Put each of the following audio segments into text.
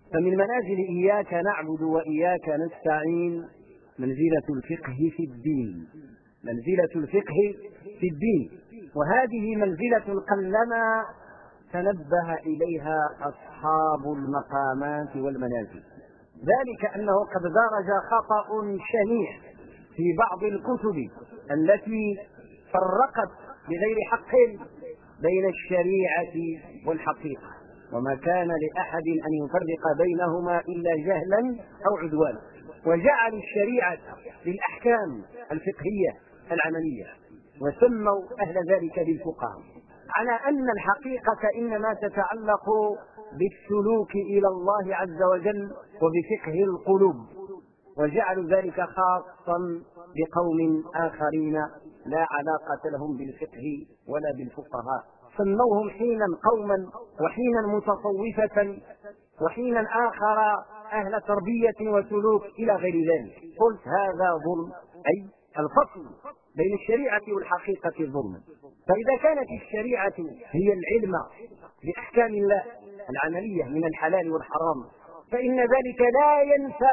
فمن منازل إياك نعبد وإياك نستعين منزلة الفقه في الدين، منزلة الفقه في الدين، وهذه منزلة قلما تنبه إليها أصحاب المقامات والمنازل، ذلك أنه قد درج خطأ شنيع في بعض الكتب التي فرقت بغير حق بين الشريعة والحقيقة، وما كان لأحد أن يفرق بينهما إلا جهلا أو عدوانا، وجعلوا الشريعة للأحكام الفقهية العملية، وسموا أهل ذلك بالفقهاء، على أن الحقيقة إنما تتعلق بالسلوك إلى الله عز وجل وبفقه القلوب، وجعلوا ذلك خاصا بقوم آخرين لا علاقة لهم بالفقه ولا بالفقهاء، سموهم حينا قوما وحينا متصوفة وحينا آخر أهل تربية وسلوك إلى غير ذلك. قلت هذا ظلم، أي الفصل بين الشريعة والحقيقة ظلم. فإذا كانت الشريعة هي العلم بأحكام الله العملية من الحلال والحرام، فإن ذلك لا ينفع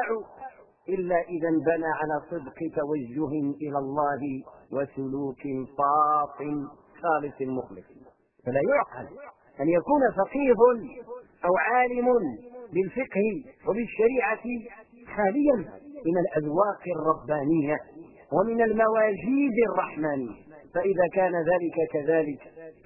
إلا إذا انبنى على صدق توجه إلى الله وسلوك صاف خالص مخلص. فلا يعقل أن يكون فقيه أو عالم بالفقه وبالشريعة خاليا من الأذواق الربانية ومن المواجيد الرحمانية، فإذا كان ذلك كذلك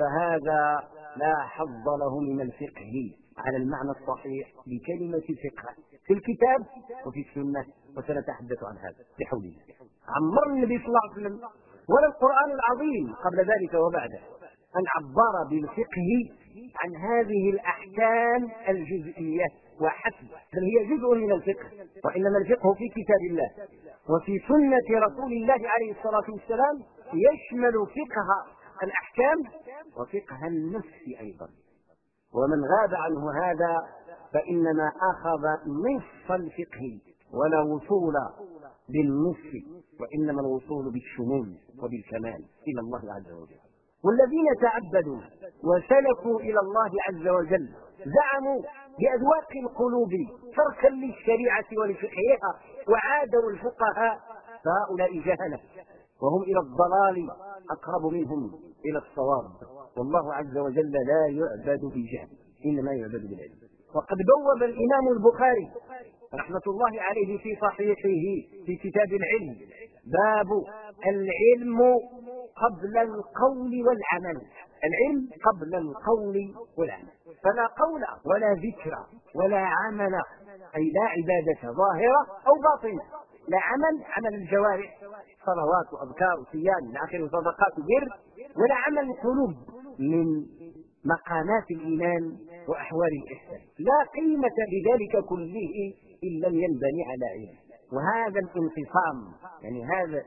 فهذا لا حظ له من الفقه على المعنى الصحيح لكلمة فقه في الكتاب وفي السنة، وسنتحدث عن هذا بحول الله. عمر النبي صلى الله عليه وسلم ولا القرآن العظيم قبل ذلك وبعده أن عبر بالفقه عن هذه الأحكام الجزئية وحسب، بل هي جزء من الفقه، وإنما الفقه في كتاب الله وفي سنة رسول الله عليه الصلاة والسلام يشمل فقه الأحكام وفقه النفس أيضا. ومن غاب عنه هذا فإنما أخذ نصف الفقه ولا وصول بالنصف، وإنما الوصول بالشمول وبالكمال إلى الله عز وجل. والذين تعبدوا وسلكوا إلى الله عز وجل زعموا بأذواق القلوب تركا للشريعة ولفقهها وعادوا الفقهاء، فهؤلاء جهلة وهم إلى الضلال أقرب منهم إلى الصواب، والله عز وجل لا يعبد بجهل إنما يعبد بالعلم. وقد بوب الإمام البخاري رحمة الله عليه في صحيحه في كتاب العلم باب العلم قبل القول والعمل، العلم قبل القول والعمل، فلا قول ولا ذكر ولا عمل، أي لا عبادة ظاهرة أو باطنة، لا عمل الجوارح صلوات وأذكار وصيام إلى آخره صدقات وبر، ولا عمل القلوب من مقامات الإيمان وأحوال الإحسان، لا قيمة لذلك كله إن لم ينبني على علم. وهذا الانقسام يعني هذا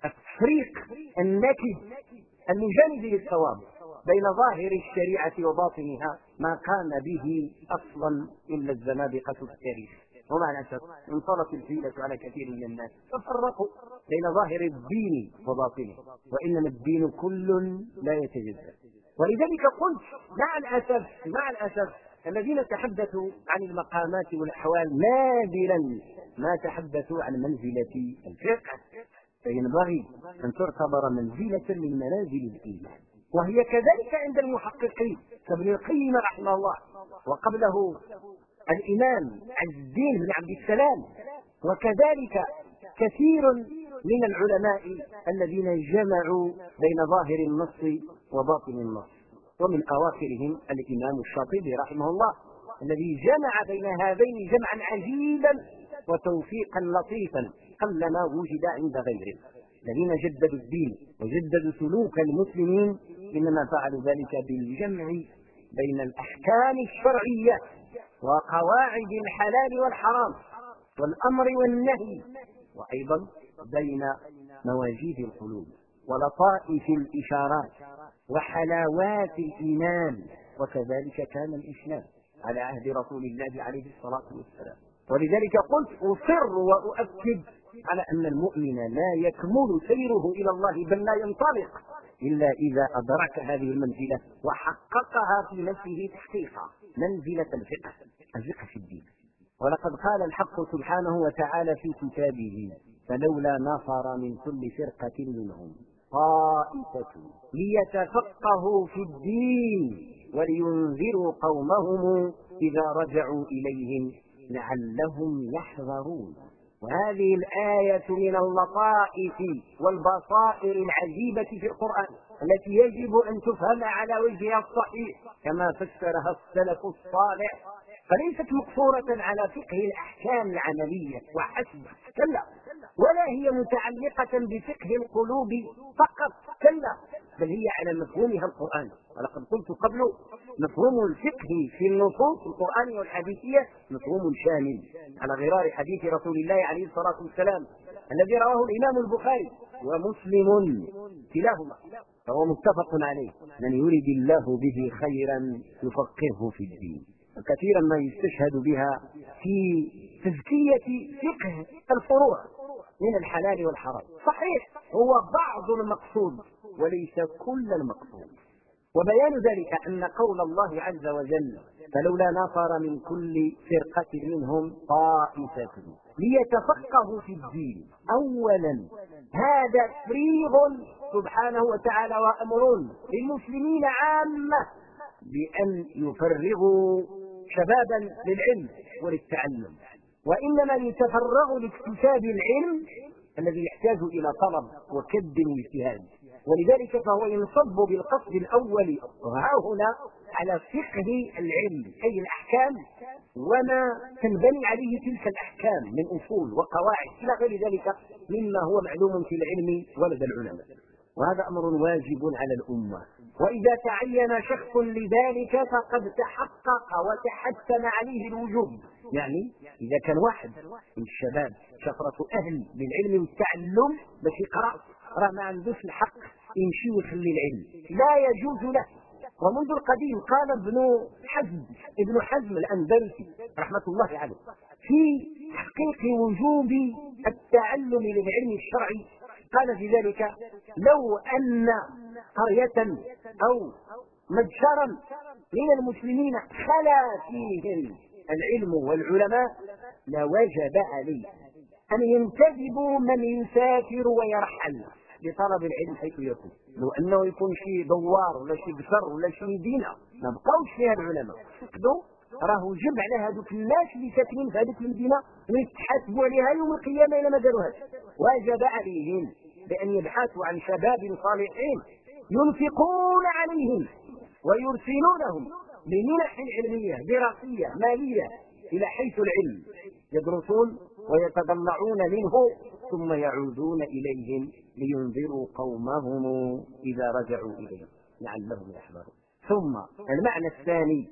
التفريق النكد المجانب للصواب بين ظاهر الشريعة وباطنها ما قام به أصلا إلا الزنادقة في التاريخ، ومع الأسف انطلت الحيلة على كثير من الناس ففرقوا بين ظاهر الدين وباطنه، وإنما الدين كل لا يتجزأ. ولذلك قلت مع الأسف الذين تحدثوا عن المقامات والأحوال نادرا ما تحدثوا عن منزلة الفقه، فينبغي أن تعتبر منزلة من منازل الإيمان، وهي كذلك عند المحققين كابن القيم رحمه الله، وقبله الإمام عز الدين بن عبد السلام، وكذلك كثير من العلماء الذين جمعوا بين ظاهر النص وباطن النص، ومن أواخرهم الإمام الشاطبي رحمه الله الذي جمع بين هذين جمعا عجيبا وتوفيقا لطيفا قلما وجد عند غيره. الذين جددوا الدين وجددوا سلوك المسلمين إنما فعلوا ذلك بالجمع بين الأحكام الشرعية وقواعد الحلال والحرام والأمر والنهي، وأيضا بين مواجيد القلوب ولطائف الإشارات وحلاوات الإيمان. وكذلك كان الإسلام على عهد رسول الله عليه الصلاة والسلام. ولذلك قلت أصر وأؤكد على أن المؤمن لا يكمل سيره إلى الله بل لا ينطلق إلا إذا أدرك هذه المنزلة وحققها في نفسه تحقيقا، منزلة الفقه في الدين. ولقد قال الحق سبحانه وتعالى في كتابه: فلولا نفر من كل فرقة منهم طائفة ليتفقهوا في الدين ولينذروا قومهم إذا رجعوا إليهم لعلهم يحذرون. وهذه الآية من اللطائف والبصائر العجيبة في القرآن التي يجب أن تفهم على وجهها الصحيح كما فسرها السلف الصالح، فليست مقصورة على فقه الأحكام العملية وحسب، كلا، ولا هي متعلقة بفقه القلوب فقط، كلا، بل هي على مفهومها القرآن. ولقد قلت قبل: مفهوم الفقه في النصوص القرآنية والحديثية مفهوم شامل على غرار حديث رسول الله عليه الصلاة والسلام الذي رواه الإمام البخاري ومسلم كلاهما، فهو متفق عليه: من يريد الله به خيرا يفقهه في الدين. وكثيرا ما يستشهد بها في تزكية فقه الفروع من الحلال والحرام. صحيح هو بعض المقصود وليس كل المقصود. وبيان ذلك أن قول الله عز وجل: فلولا نفر من كل فرقة منهم طائفة ليتفقهوا في الدين، أولا هذا تفريغ سبحانه وتعالى وأمر للمسلمين عامة بأن يفرغوا شبابا للعلم وللتعلم، وإنما يتفرغ لاكتساب العلم الذي يحتاج إلى طلب وكد واجتهاد. ولذلك فهو ينصب بالقصد الأول هنا على فقه العلم أي الأحكام وما تنبني عليه تلك الأحكام من أصول وقواعد إلى غير ذلك مما هو معلوم في العلم ولدى العلماء، وهذا أمر واجب على الأمة. وإذا تعين شخص لذلك فقد تحقق وتحتم عليه الوجوب. يعني إذا كان واحد من الشباب شفرة أهل للعلم والتعلم باش يقرأ، راه ما عندوش الحق يمشي ويخلي العلم، لا يجوز له. ومنذ القديم قال ابن حزم الأندلسي رحمة الله عليه في تحقيق وجوب التعلم للعلم الشرعي، قال في ذلك: لو أن قرية أو مجشرا من المسلمين خلا فيهم العلم والعلماء لوجب عليه أن ينتدبوا من يسافر ويرحل لطلب العلم حيث يكون. لو أنه يكون شي دوار ولا شي بشر ولا شي مدينة ما بقاوش فيها العلماء، فقدوا، راه جمع على هذوك الناس اللي ساكنين في هذيك المدينة ويتحاسبوا عليها يوم القيامة إلى ما داروهاش. واجب عليهم بأن يبحثوا عن شباب صالحين ينفقون عليهم ويرسلونهم بمنح علمية دراسية مالية إلى حيث العلم، يدرسون ويتضلعون منه ثم يعودون إليهم لينذروا قومهم إذا رجعوا إليهم لعلهم يحذرون. ثم المعنى الثاني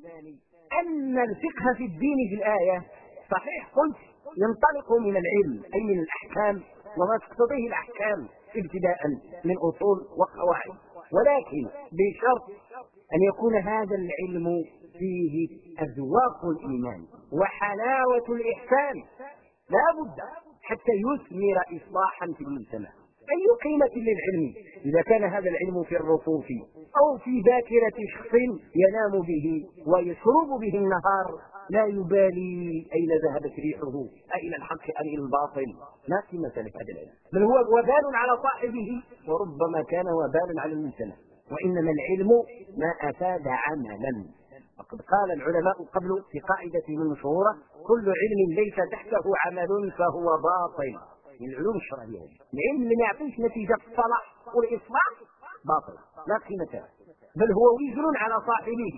أن الفقه في الدين في الآية صحيح قلت ينطلق من العلم أي من الأحكام وما تقتضيه الأحكام ابتداء من أصول وقواعد، ولكن بشرط أن يكون هذا العلم فيه أذواق الإيمان وحلاوة الإحسان، لا بد حتى يثمر إصلاحا في المجتمع. أي قيمة للعلم إذا كان هذا العلم في الرفوف أو في ذاكرة شخص ينام به ويشرب به النهار لا يبالي أين ذهبت ريحه أين الحق أم إلى الباطل، لا قيمة لهذا العلم، بل هو وبال على صاحبه وربما كان وبالا على المجتمع. وإنما العلم ما أفاد عملا. وقد قال العلماء قبل في قاعدة مشهورة: كل علم ليس تحته عمل فهو باطل. من العلوم الشرعية العلم اللي ما يعطيش نتيجة الصلاح والإصلاح باطل لا قيمة له، بل هو وزر على صاحبه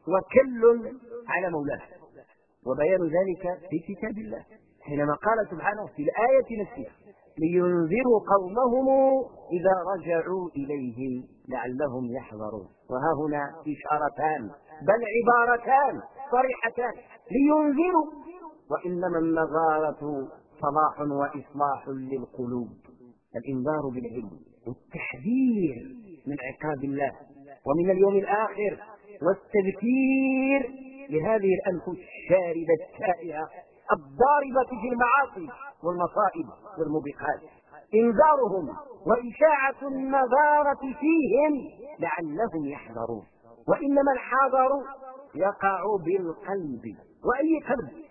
وكل على مولاه. وبيان ذلك في كتاب الله حينما قال سبحانه في الآية نفسها: لينذروا قومهم إذا رجعوا إليهم لعلهم يحذرون. وها هنا إشارتان بل عبارتان صريحتان: لينذروا، وإنما النظارة صلاح وإصلاح للقلوب، الإنذار بالعلم والتحذير من عقاب الله ومن اليوم الآخر والتذكير لهذه الأنفس الشاردة التائهة الضاربة في المعاصي والمصائب والموبقات، إنذارهم وإشاعة النظارة فيهم لعلهم يحذرون. وإنما الحذر يقع بالقلب، وأي قلب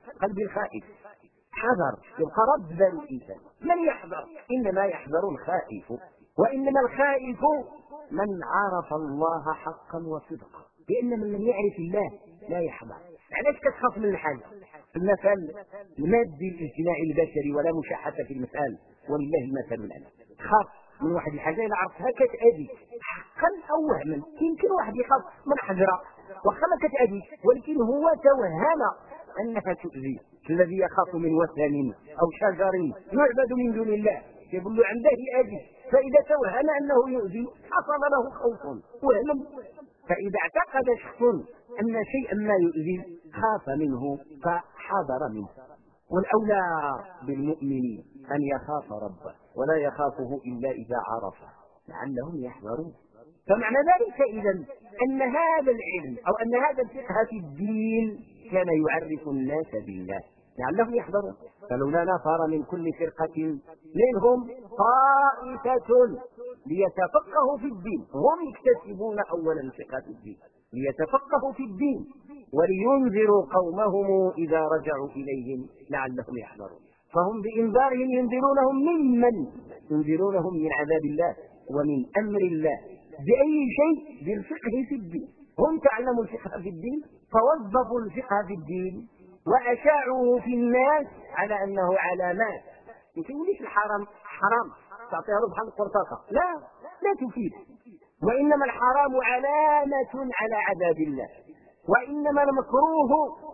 قلب الخائف. حذر، يبقى رد بال الإنسان. من يحذر؟ إنما يحذر الخائف، وإنما الخائف من عرف الله حقا وصدقا، لأن من لم يعرف الله لا يحذر. علاش كتخاف من الحاجة؟ المثل المادي الاجتماعي البشري ولا مشاحة في المثال، ولله المثل الأعلى. تخاف من واحد الحاجة إذا عرفتها كتأذيك حقا أو وهما. يمكن واحد يخاف من حجرة واخا ما كتأذيك، ولكن هو توهم أنها تؤذي. الذي يخاف من وثن أو شجر يعبد من دون الله يقول له عنده يأذي، فإذا توهم أنه يؤذي حصل له خوف وهم. فإذا اعتقد شخص أن شيئا ما يؤذي خاف منه فحذر منه. والأولى بالمؤمن أن يخاف ربه ولا يخافه إلا إذا عرفه لعلهم يحذرون. فمعنى ذلك إذن أن هذا العلم أو أن هذا الفقه في الدين كان يعرف الناس بالله لعلهم يحذرون. فلولا نفر من كل فرقة منهم طائفة ليتفقهوا في الدين، هم يكتسبون أولا الفقه في الدين، ليتفقهوا في الدين ولينذروا قومهم إذا رجعوا إليهم لعلهم يحذرون. فهم بإنذارهم ينذرونهم ممن؟ ينذرونهم من عذاب الله ومن أمر الله. بأي شيء؟ بالفقه في الدين. هم تعلموا الفقه في الدين فوظفوا الفقه في الدين وأشاعوه في الناس على أنه علامات. ما تقوليش الحرام حرام تعطيها له بحال القرطاسة، لا تفيد. وإنما الحرام علامة على عذاب الله، وإنما المكروه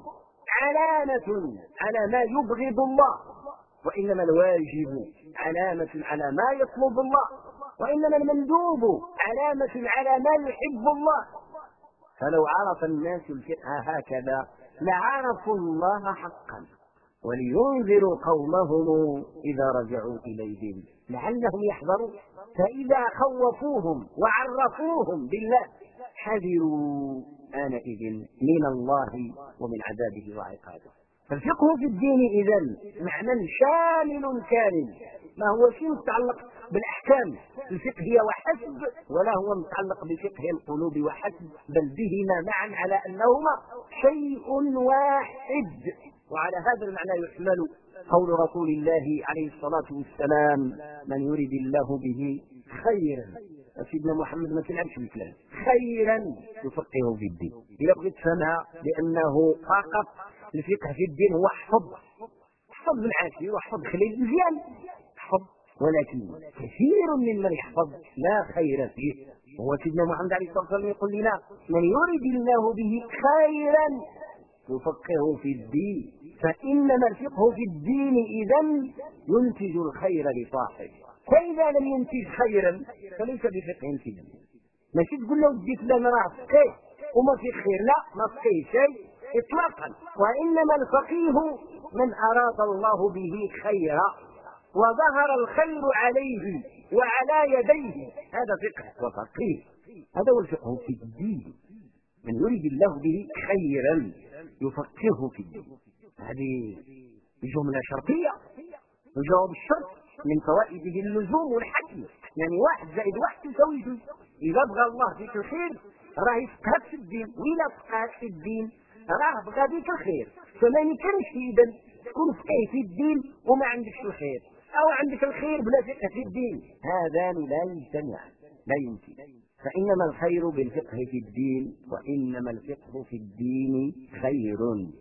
علامة على ما يبغض الله، وإنما الواجب علامة على ما يطلب الله، وإنما المندوب علامة على ما يحب الله. فلو عرف الناس الفقه هكذا لعرفوا الله حقا ولينذروا قومهم إذا رجعوا إليهم لعلهم يحذرون. فإذا خوفوهم وعرفوهم بالله حذروا آنئذ من الله ومن عذابه وعقابه. فالفقه في الدين إذن معنى شامل كامل، ما هو شيء متعلق بالأحكام الفقهية وحسب، ولا هو متعلق بفقه القلوب وحسب، بل بهما معا على أنهما شيء واحد. وعلى هذا المعنى يحمل قول رسول الله عليه الصلاة والسلام: من يريد الله به خيرا. سيدنا محمد ما تلعبش بالكلام، خيرا يفقهه في الدين. إذا بغيت تفهمها لأنه فقط الفقه في الدين هو احفظ بالعافية واحفظ خليل مزيان احفظ، ولكن كثير ممن يحفظ لا خير فيه. هو سيدنا محمد عليه الصلاة والسلام يقول لنا: من يريد الله به خيرا يفقهه في الدين. فإنما الفقه في الدين إذن ينتج الخير لصاحبه، فإذا لم ينتج خيرا فليس بفقه في الدين. ماشي تقول له ودي فلان راه فقيه وما في خير، لا، ما فقيه شيء إطلاقا. وإنما الفقيه من أراد الله به خيرا وظهر الخير عليه وعلى يديه، هذا فقه وفقيه. هذا هو الفقه في الدين. من يريد الله به خيرا يفقهه في الدين. هذه جملة شرطية، وجواب الشرط من فوائده اللزوم والحتم، يعني 1+1=2. إذا بغى الله فيك الخير راه يفقهك في الدين، وإلا فقهك في الدين راه بغى بك الخير. فما يمكنش إذا تكون فقيه في الدين وما عندكش الخير، أو عندك الخير بلا فقه في الدين، هذان لا يجتمعان، لا يمكن. فإنما الخير بالفقه في الدين، وإنما الفقه في الدين خير.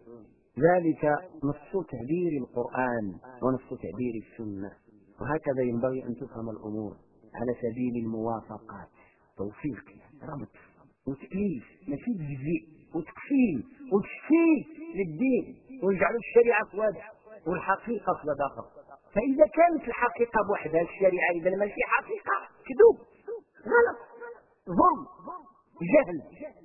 ذلك نص تعبير القرآن ونص تعبير السنة. وهكذا ينبغي أن تفهم الأمور على سبيل الموافقات، توفيق، ربط وتأليف، ماشي تجزيء وتكفيل وتشفيل للدين ويجعلوا الشريعة واضحة والحقيقة في آخر. فإذا كانت الحقيقة بوحدها الشريعة إذا ماشي حقيقة، كذوب، غلط، ظلم، جهل،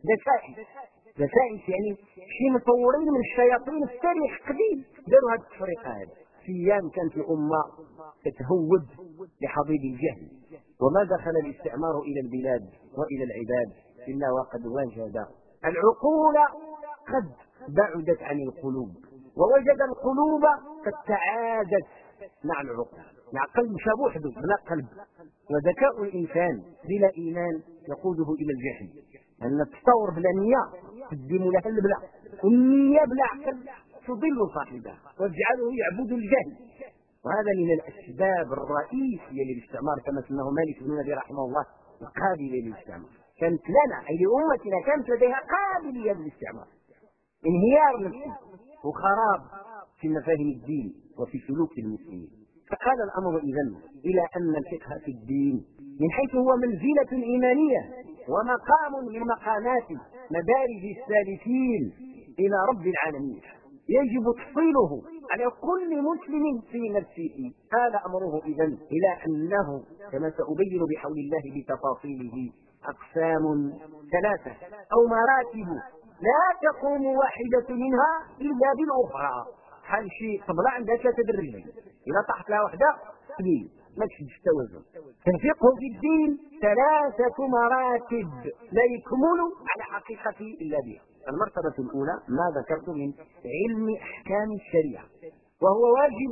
دسائس يعني شي مطورين من الشياطين في التاريخ قديم داروا هذه التفرقة هذه. في أيام كانت الأمة تتهود لحضيض الجهل، وما دخل الاستعمار إلى البلاد وإلى العباد إلا وقد وجد العقول قد بعدت عن القلوب، ووجد القلوب قد تعادت مع العقول. مع قلب شبوحده بلا قلب، وذكاء الإنسان بلا إيمان يقوده إلى الجهل. أن التصور بلا نية تقدم لها البلاء، والنية بلا عقل تضل صاحبها وتجعله يعبد الجهل. وهذا من الأسباب الرئيسية للاستعمار كما سماه مالك بن نبي رحمه الله القابلية للاستعمار. كانت لنا أي لأمتنا كانت لديها قابلية للاستعمار، انهيار نفسي وخراب في مفاهيم الدين وفي سلوك المسلمين. فقال الأمر إذن إلى أن الفقه في الدين من حيث هو منزلة إيمانية ومقام من مقامات مدارج السالكين إلى رب العالمين يجب تفصيله على كل مسلم في نفسه. هذا أمره إذن إلى أنه كما سأبين بحول الله بتفاصيله أقسام ثلاثة أو مراتب لا تقوم واحدة منها إلا بالأخرى. حال شيء طبلة عندها ثلاثة درجات، إذا طاحت لها واحدة قليل ما تشدش التوازن. الفقه في الدين ثلاثة مراتب لا يكمل على حقيقته إلا بها. المرتبة الأولى ما ذكرت من علم أحكام الشريعة، وهو واجب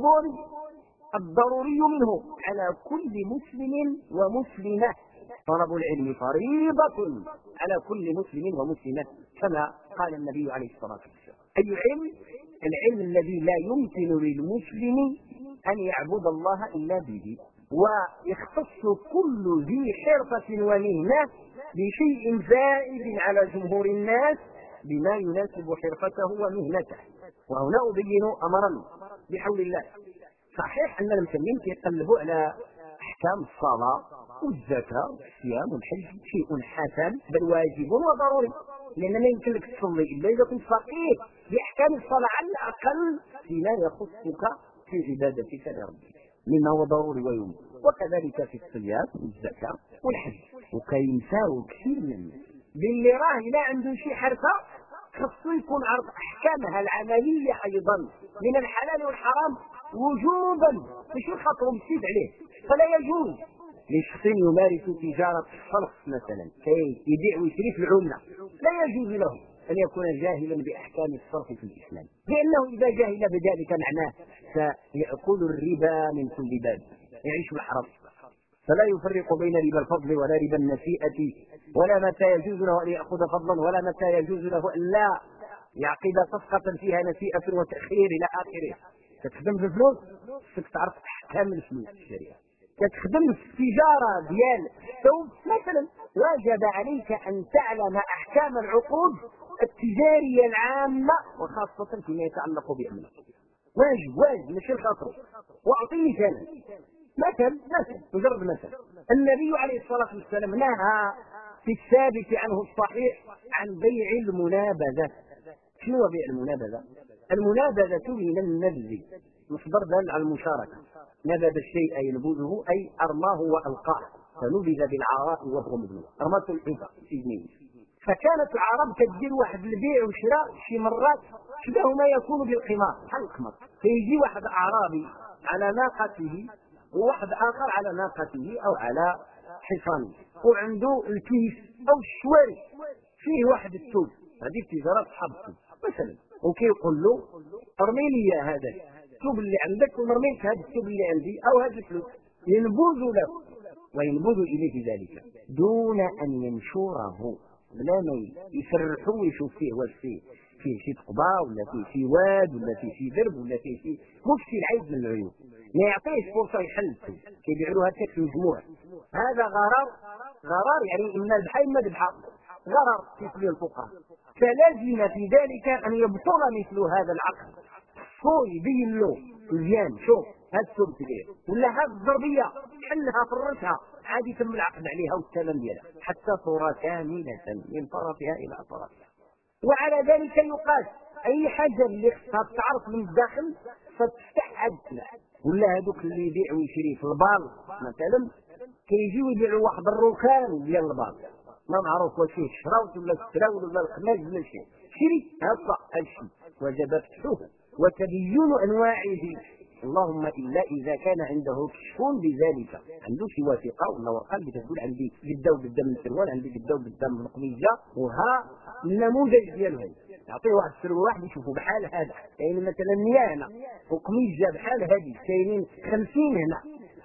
الضروري منه على كل مسلم ومسلمة. طلب العلم فريضة على كل مسلم ومسلمة كما قال النبي عليه الصلاة والسلام. أي علم؟ العلم الذي لا يمكن للمسلم أن يعبد الله إلا به، ويختص كل ذي حرفة ومهنة بشيء زائد على جمهور الناس بما يناسب حرفته ومهنته. وهنا أبين أمرا بحول الله. صحيح أن المسلمين يقلبوا على أحكام الصلاة والزكاة والصيام والحج، شيء حسن بل واجب وضروري، لأن ما يمكن لك تصلي إلا إذا كنت فقيه بأحكام الصلاة على الأقل فيما يخصك في عبادتك لربك مما هو ضروري ويوم. وكذلك في الصيام والزكاة والحج. وكينساو كثير من الناس باللي راه لا عنده شي حرفة خصو يكون عرف أحكامها العملية أيضا من الحلال والحرام وجوبا، مش الخطر يزيد عليه. فلا يجوز لشخص يمارس تجارة الصرف مثلا كي يبيع ويشري في العملة، لا يجوز له أن يكون جاهلا بأحكام الصرف في الإسلام، لأنه إذا جاهل بذلك معناه سيأكل الربا من كل باب، يعيش بالحرام. فلا يفرق بين ربا الفضل ولا ربا النسيئة، ولا متى يجوز له أن يأخذ فضلا ولا متى يجوز له أن لا يعقد صفقة فيها نسيئة وتأخير إلى آخره. تخدم في الفلوس خصك تعرف أحكام الفلوس في الشريعة. تخدم في التجارة ديال الثوب مثلا واجب عليك أن تعلم أحكام العقود التجارية العامة وخاصة فيما يتعلق بأمنك. واجب ماشي الخاطر. وأعطي مثلا مجرد مثل. النبي عليه الصلاة والسلام نهى في الثابت عنه الصحيح عن بيع المنابذة. شنو هو بيع المنابذة؟ المنابذة من النبذ، مصدر دال على المشاركة. نبذ الشيء ينبذه أي أرماه وألقاه، فنبذ بالعراء وهو مذموم، رمته الحيطة في جنين. فكانت العرب تدير واحد البيع والشراء شي مرات شبه ما يكون بالقمار، بحال القمر. فيجي واحد أعرابي على ناقته وواحد آخر على ناقته أو على حصانه، وعنده الكيس أو الشواري فيه واحد الثوب، هذه التجارة أصحاب الثوب مثلا، وكيقول له ارمي لي هذا الثوب اللي عندك ونرمي لك هذا الثوب اللي عندي أو هذا الفلوس، ينبذ له وينبذ إليه ذلك دون أن ينشره، بلا ما يفرحوا ويشوف فيه واش فيه شي تقبة ولا فيه شي واد ولا فيه شي درب ولا فيه شي مشكل عيب من العيوب، ما يعطيش فرصة يحل كيبيعوا هكاك في المجموع. هذا غرار يعني إما البحر إما البحر، غرر في كل الفقهاء. فلازم في ذلك أن يبطل مثل هذا العقد، هو يبين له مزيان شوف هاد الثوب كبير ولا هاد الضربية حلها فرشها عادي تم العقد عليها والثمن ديالها حتى صورة كاملة من طرفها إلى طرفها. وعلى ذلك يقاس أي حاجة اللي خصها تعرف من الداخل فتفتح هاد السلاح. ولا هذوك اللي يبيع ويشري في البال مثلا كيجيو يبيعوا واحد الركان ديال البال ما معروف واش فيه الشراوط ولا السراول ولا الخماج ولا شيء، شري هذا الشيء وجب فتحه وتبين أنواعه، اللهم إلا إذا كان عنده كشف بذلك، عنده شي وثيقة ولا ورقة اللي تقول عندي قدا وقدا من السروال، عندي قدا وقدا من القميجة، وها النموذج ديالو يعطيه واحد السروال واحد يشوفه بحال هذا، يعني مثلا 100 هنا وقميجة بحال هذه كاينين 50 هنا،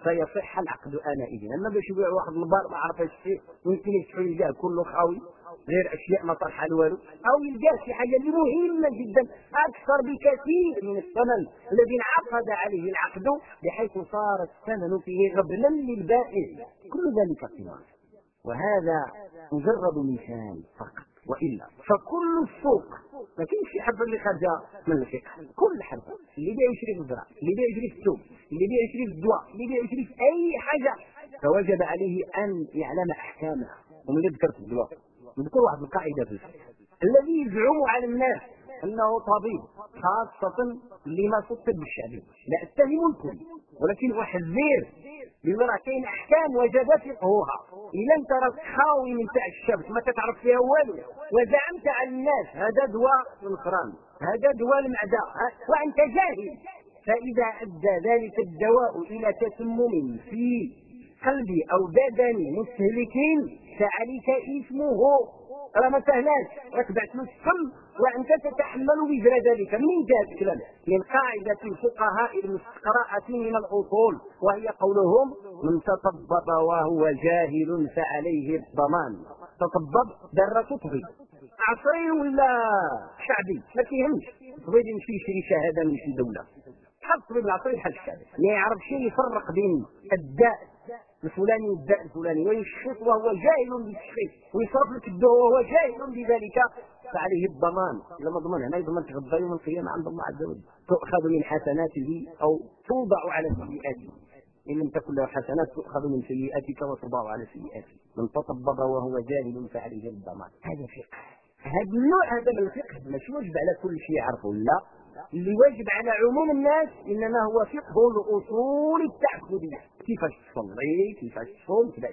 فيصح العقد آنئذ. أما باش يبيع واحد البار ما عرفش فيه ويمكن يفتحوا يلقاه كله خاوي غير أشياء ما طرح والو، أو يلقاه شي حاجة اللي مهمة جدا أكثر بكثير من الثمن الذي انعقد عليه العقد، بحيث صار الثمن فيه غبنا للبائع. كل ذلك قمار، وهذا مجرد مثال فقط، وإلا فكل السوق ما كاينش شي حرفه اللي خارجه من الفقه. كل حرفه اللي بيع يشري في الزرع، اللي بيع يشري في الثوب، اللي بيع يشري في الدواء، اللي بيع يشري في اي حاجه، فوجب عليه ان يعلم احكامها. ومن ذكرت الدواء نذكر واحد القاعده في الفقه: الذي يزعم على الناس انه طبيب، خاصه لما في الطب الشعبي، لا اتهم الكل، ولكن احذر بما راه كاين احكام وجب فقهها. الا انت راك خاوي من تاع الشمس ما كتعرف فيها والو، وزعمت على الناس هذا دواء الخران، هذا دواء المعده، وانت جاهل، فاذا ادى ذلك الدواء الى تسمم في قلب او بدن مستهلك فعليك اسمه. راه ما سهلاش، راك بعت له السم وانت تتحمل وزر ذلك. منين جاء الكلام؟ من قاعده الفقهاء المستقرأة من الاصول، وهي قولهم: من تطبب وهو جاهل فعليه الضمان. تطبب دار تطبي، عصري ولا شعبي ما كيهمش، بغيت يمشي يشري شهاده من شي دوله، بحال الطبيب العصري بحال الشعبي، ما يعرفش يفرق بين الداء الفلاني والداء الفلاني، ويشخص وهو جاهل بالتشخيص، ويصرف لك الدواء وهو جاهل بذلك، فعليه الضمان. لما ضمن هنا يضمن تغضى يوم القيامه عند الله عز وجل، تؤخذ من حسناته او توضع على سيئاته، ان لم تكن له حسنات تؤخذ من سيئاتك وتوضع على سيئاته. من تطبب وهو جاهل فعليه الضمان. هذا فقه، هذا النوع هذا من الفقه ماشي واجب على كل شيء يعرفه، لا، اللي واجب على عموم الناس انما هو فقه الاصول التعبديه، كيفاش تصلي، كيفاش تصوم كذا.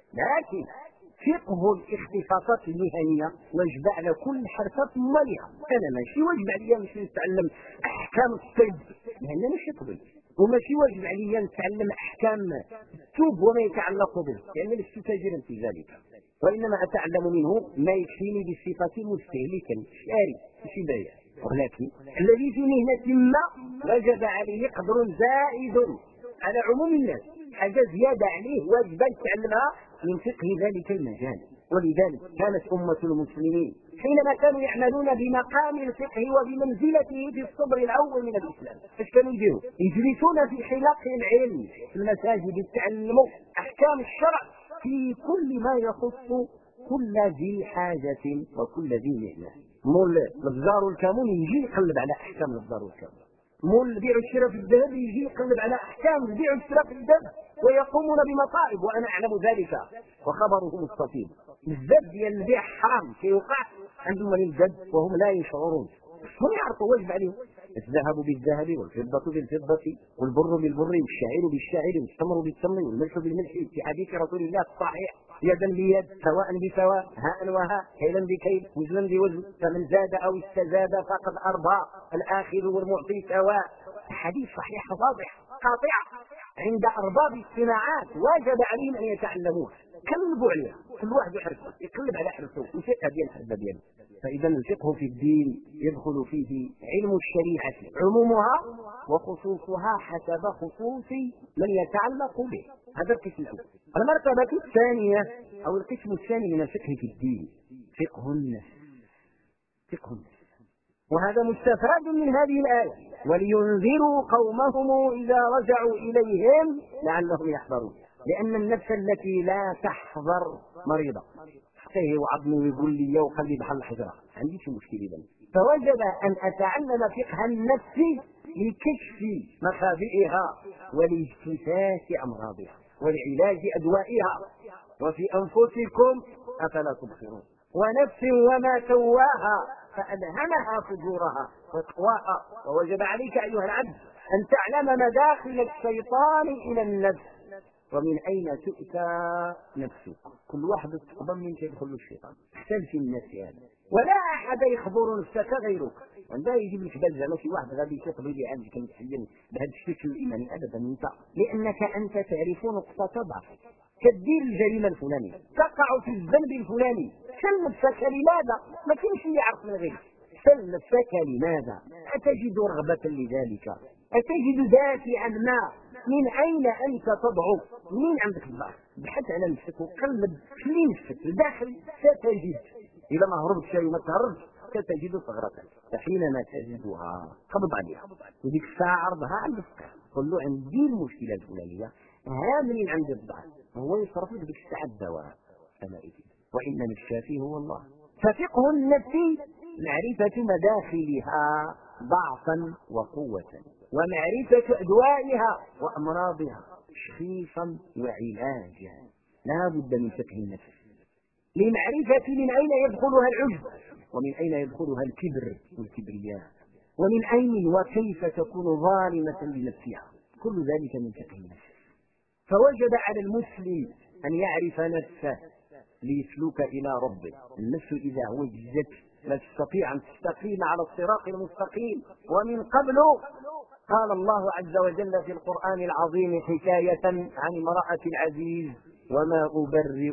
لكن فقه الاختصاصات المهنيه واجب على كل حرفه ماليه. انا ماشي واجب عليا ماشي نتعلم احكام الطب لان ماشي طبيب، وماشي واجب عليا نتعلم احكام التوب وما يتعلق به لان لست تاجرا في ذلك، وانما اتعلم منه ما يكفيني بصفه مستهلكا شاري ماشي بايع. ولكن الذي في مهنه ما وجب عليه قدر زائد على عموم الناس، حاجه زياده عليه واجب يتعلمها من فقه ذلك المجال. ولذلك كانت امه المسلمين حينما كانوا يعملون بمقام الفقه وبمنزلته في الصدر الاول من الاسلام، ايش كانوا يديروا؟ يجلسون في حلق العلم في المساجد يتعلموا احكام الشرع في كل ما يخص كل ذي حاجه وكل ذي مهنه. مول البزار والكامون يجي يقلب على احكام البزار والكامون، مول البيع والشراء في الذهب يجي يقلب على احكام البيع والشراء في الذهب، ويقومون بمصائب وانا اعلم ذلك وخبره مستفيض. بزاف ديال البيع حرام كيوقع عندهم الجد وهم لا يشعرون، هم يعرفوا واجب عليهم. الذهب بالذهب والفضة بالفضة والبر بالبر والشعير بالشعير والتمر بالتمر والملح بالملح في حديث رسول الله الصحيح: يدا بيد سواء بسواء هاء وهاء كيلا بكيل وزنا بوزن، فمن زاد او استزاد فقد اربى، الاخذ والمعطي سواء. حديث صحيح واضح قاطع عند ارباب الصناعات واجب عليهم ان يتعلموه. كلبوا عليها، كل واحد يحرفه يقلب على حرفه وفقه ديال الحرفه ديالو. فاذا الفقه في الدين يدخل فيه علم الشريعه عمومها وخصوصها حسب خصوص من يتعلق به. هذا القسم الاول. المرتبه الثانيه او القسم الثاني من الفقه في الدين فقه النفس. فقه النفس، وهذا مستفاد من هذه الآية: ولينذروا قومهم إذا رجعوا إليهم لعلهم يحذرون. لأن النفس التي لا تحذر مريضة، حتى وعظمي ويقول لي وقلبي بحال الحجرة، عندي شي مشكلة إذا. فوجب أن أتعلم فقه النفس لكشف مخابئها ولاجتثاث أمراضها ولعلاج أدوائها. وفي أنفسكم أفلا تبصرون. ونفس وما سواها فألهمها فجورها وتقواها. ووجب عليك أيها العبد أن تعلم مداخل الشيطان إلى النفس ومن أين تؤتى نفسك. كل واحد تقضم من يدخل الشيطان، احتل في النفس هذا، ولا أحد يخبر نفسك غيرك. وعندها يجيب لك بلزة ماشي واحد غادي يشطب لي عندك متحين بهذا الشكل الإيماني أبدا. لأنك أنت تعرف نقطة ضعفك، كدير الجريمة الفلانية، تقع في الذنب الفلاني، سل نفسك لماذا؟ ما كاينش اللي يعرف من غيرك. سل نفسك لماذا؟ أتجد رغبة لذلك؟ أتجد دافعا ما؟ من أين أنت تضعف؟ منين عندك الضعف؟ بحث على نفسك وقلب في نفسك الداخل ستجد. إذا ما هربتش وما تهربش ستجد ثغرتك، فحينما تجدها قبض عليها وديك الساعة عرضها على المسكر، قل له عندي المشكلة الفلانية، ها منين عندي الضعف، هو يصرف لك ديك الساعة الدواء. وإنما الشافي هو الله. ففقه النفس معرفة مداخلها ضعفا وقوة، ومعرفة أدوائها وأمراضها تشخيصا وعلاجا. لا بد من فقه النفس لمعرفة من أين يدخلها العجب، ومن أين يدخلها الكبر والكبرياء، ومن أين وكيف تكون ظالمة لنفسها. كل ذلك من فقه النفس. فوجب على المسلم أن يعرف نفسه ليسلك إلى ربه. النفس إذا وجدت لا تستطيع أن تستقيم على الصراط المستقيم. ومن قبل قال الله عز وجل في القرآن العظيم حكاية عن امرأة العزيز: وما أبرئ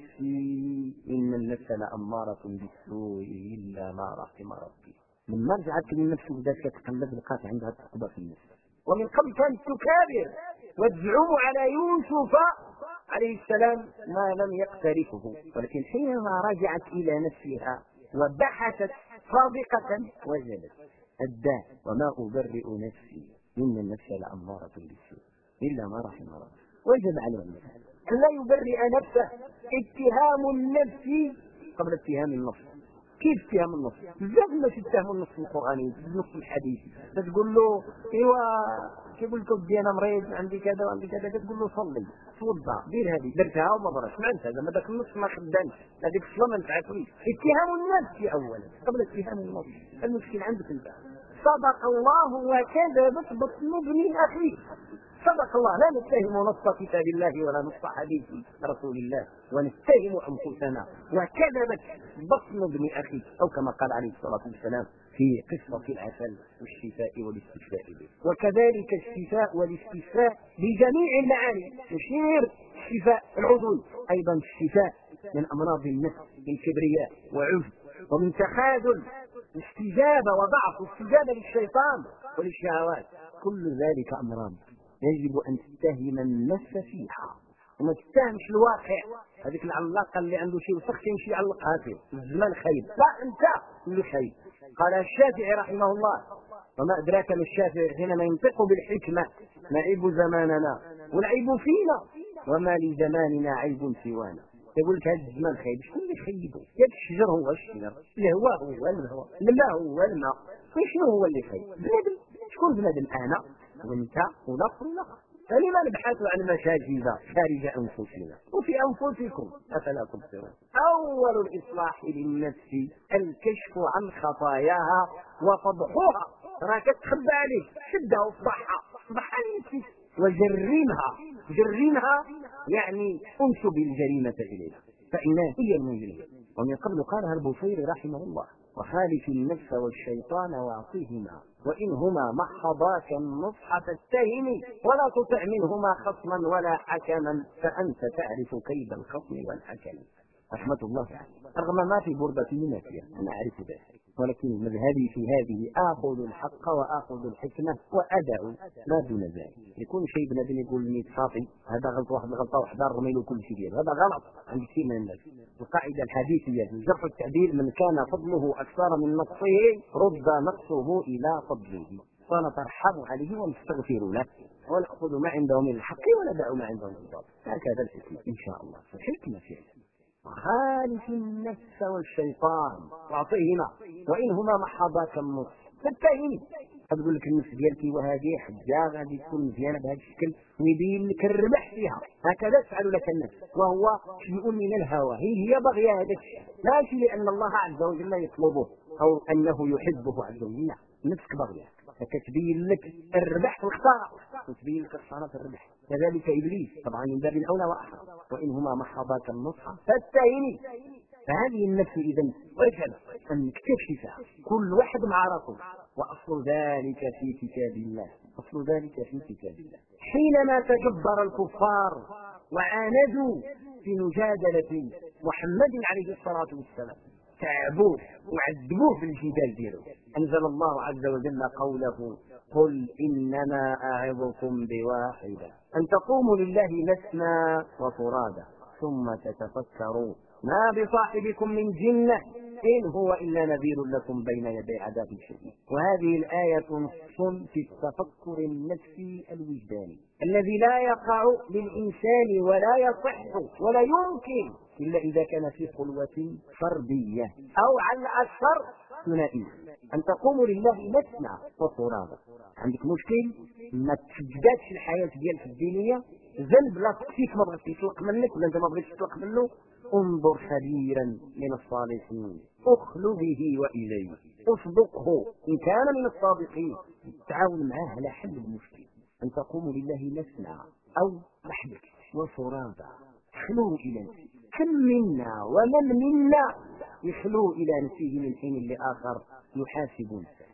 نفسي إن النفس لأمارة بالسوء إلا ما رحم ربي. لما رجعت للنفس وبدات تتقلب لقات عندها تقبى في النفس. ومن قبل كانت تكابر وتزعم على يوسف عليه السلام ما لم يقترفه، ولكن حينما رجعت إلى نفسها وبحثت صادقة وجدت الداء: وما أبرئ نفسي إن النفس لأمارة بالسوء إلا ما رحم ربي. وجب على الإنسان أن لا يبرئ نفسه. اتهام النفس قبل اتهام النفس. كيف اتهام النفس؟ بزاف الناس يتهموا النص القرآني النص الحديثي، تقول له ايوا كيقول لك ودي انا مريض عندي كذا وعندي كذا، تقول له صلي توضا دير هذه درتها وما ضرش معناتها زعما داك النص ما خدامش، هذيك الصلاه ما نفعتش. اتهام النفس اولا قبل اتهام النص. المشكل عندك انت. صدق الله وكذبت بطن ابن اخيه. صدق الله، لا نتهم نص كتاب الله ولا نص حديث رسول الله، ونتهم انفسنا. وكذبت بطن ابن اخيه، او كما قال عليه الصلاه والسلام في قصه العسل والشفاء والاستشفاء به. وكذلك الشفاء والاستشفاء بجميع المعاني، يشير الشفاء العضوي، ايضا الشفاء من امراض النفس، من كبرياء وعجب ومن تخاذل، استجابه وضعف، استجابه للشيطان وللشهوات. كل ذلك امراض يجب أن تتهم النفس فيها وما تتهمش الواقع. هذيك العلاقة اللي عنده شيء وسخ يمشي يعلقها فيه الزمان خيب، لا أنت اللي خيب. قال الشافعي رحمه الله: وما أدراك ما الشافعي حينما ينطق بالحكمة: نعيب زماننا والعيب فينا، وما لزماننا عيب سوانا. يقول لك هذا الزمان خيب، شكون اللي خيبه؟ ياك الشجر هو الشجر، الهواء هو الهواء، الماء هو الماء، شنو هو اللي خيب؟ بنادم. شكون بنادم؟ أنا وانت ونقر ونقر. فلما نبحث عن مشاكل خارج انفسنا وفي انفسكم افلا تبصرون؟ اول الاصلاح للنفس الكشف عن خطاياها وفضحها. راك تخبى عليك، شدها وفضحها، فضحها لنفسك وجرمها. جرمها يعني انسب الجريمه اليها، فانها هي المجرمه. ومن قبل قالها البوصيري رحمه الله: وخالف النفس والشيطان واعطيهما، وإنهما محضاك النصح فاتهم، ولا تطع منهما خصما ولا حكما، فأنت تعرف كيد الخصم والحكم. رحمة الله عليه. رغم ما في بردة منافية أنا أعرف ذلك، ولكن مذهبي في هذه آخذ الحق وآخذ الحكمة وأدع ما دون ذلك. يكون شيء بنادم يقول لي صافي هذا غلط، واحد غلطة واحدة رمي له كل شيء، هذا غلط عند كثير من الناس. القاعدة الحديثية في الجرح والتعديل: من كان فضله أكثر من نقصه رد نقصه إلى فضله، فنترحم عليه ونستغفر له ونأخذ ما عنده من الحق وندع ما عنده من الباطل. هكذا الحكمة إن شاء الله. الحكمة فعلا خالف النفس والشيطان واعطيهما، وإنهما محضاك النصح فاتهمي. تقول لك النفس ديالك وهذه حجه غادي تكون مزيانه بهذا الشكل ويبين لك الربح فيها. هكذا تفعل لك النفس، وهو شيء من الهوى. هي باغيه هذا الشيء، لا شيء لان الله عز وجل يطلبه او انه يحبه عز وجل، نفسك باغيه فتبين لك الربح في الخساره وتبين لك الخساره في الربح. كذلك ابليس طبعا من باب الاولى واحرى: وانهما محضاك النصح فاتهمي. فهذه النفس اذا وجب ان تكتشفها كل واحد مع راسه. واصل ذلك في كتاب الله، اصل ذلك في كتاب الله. حينما تجبر الكفار وعاندوا في مجادله محمد عليه الصلاه والسلام، تعبوه وعذبوه في الجدال ديالو، انزل الله عز وجل قوله: قل إنما أعظكم بواحدة أن تقوموا لله مثنى وفرادى ثم تتفكروا ما بصاحبكم من جنة إن هو إلا نذير لكم بين يدي عذاب شديد. وهذه الآية نص في التفكر النفسي الوجداني الذي لا يقع للإنسان ولا يصح ولا يمكن إلا إذا كان في خلوة فردية أو على الأكثر ثنائية. أن تقوموا لله مثنى وفرادى. عندك مشكل ما تجدادش الحياة ديالك الدينية ذنب لا تقفيك ما بغيتش يطلق منك ولا انت ما بغيتش تطلق منه، انظر خبيرا من الصالحين اخلو به واليه اصدقه ان كان من الصادقين، تعاون معاه على حل المشكل. ان تقوموا لله مثنى او وحدك وفرادى، خلو الى نفسه. كم منا ومن منا يخلو الى نفسه من حين لاخر يحاسب نفسه؟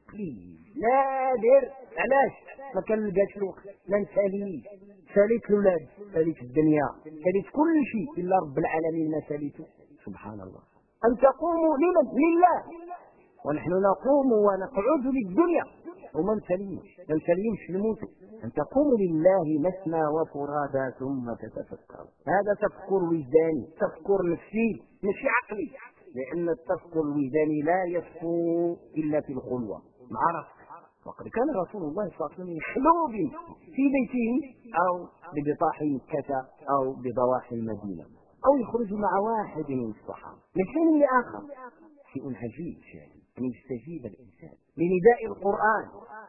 نادر. علاش ما كنلقاش الوقت؟ ما نساليش، ساليت الاولاد، ساليت الدنيا، ساليت كل شيء الا رب العالمين ما ساليته. سبحان الله. ان تقوموا لمن؟ لله. ونحن نقوم ونقعد للدنيا وما نسلمش نموت. ان تقوموا لله مثنى وفرادى ثم تتفكروا. هذا تفكر وجداني، تفكر نفسي ماشي عقلي، لان التفكر الوجداني لا يصفو الا في الخلوه مع ربك. وقد كان رسول الله صلى الله عليه وسلم يخلو في بيته او ببطاح مكة او بضواحي المدينة، او يخرج مع واحد من الصحابة من حين لاخر. شيء عجيب ان يستجيب الانسان لنداء القرآن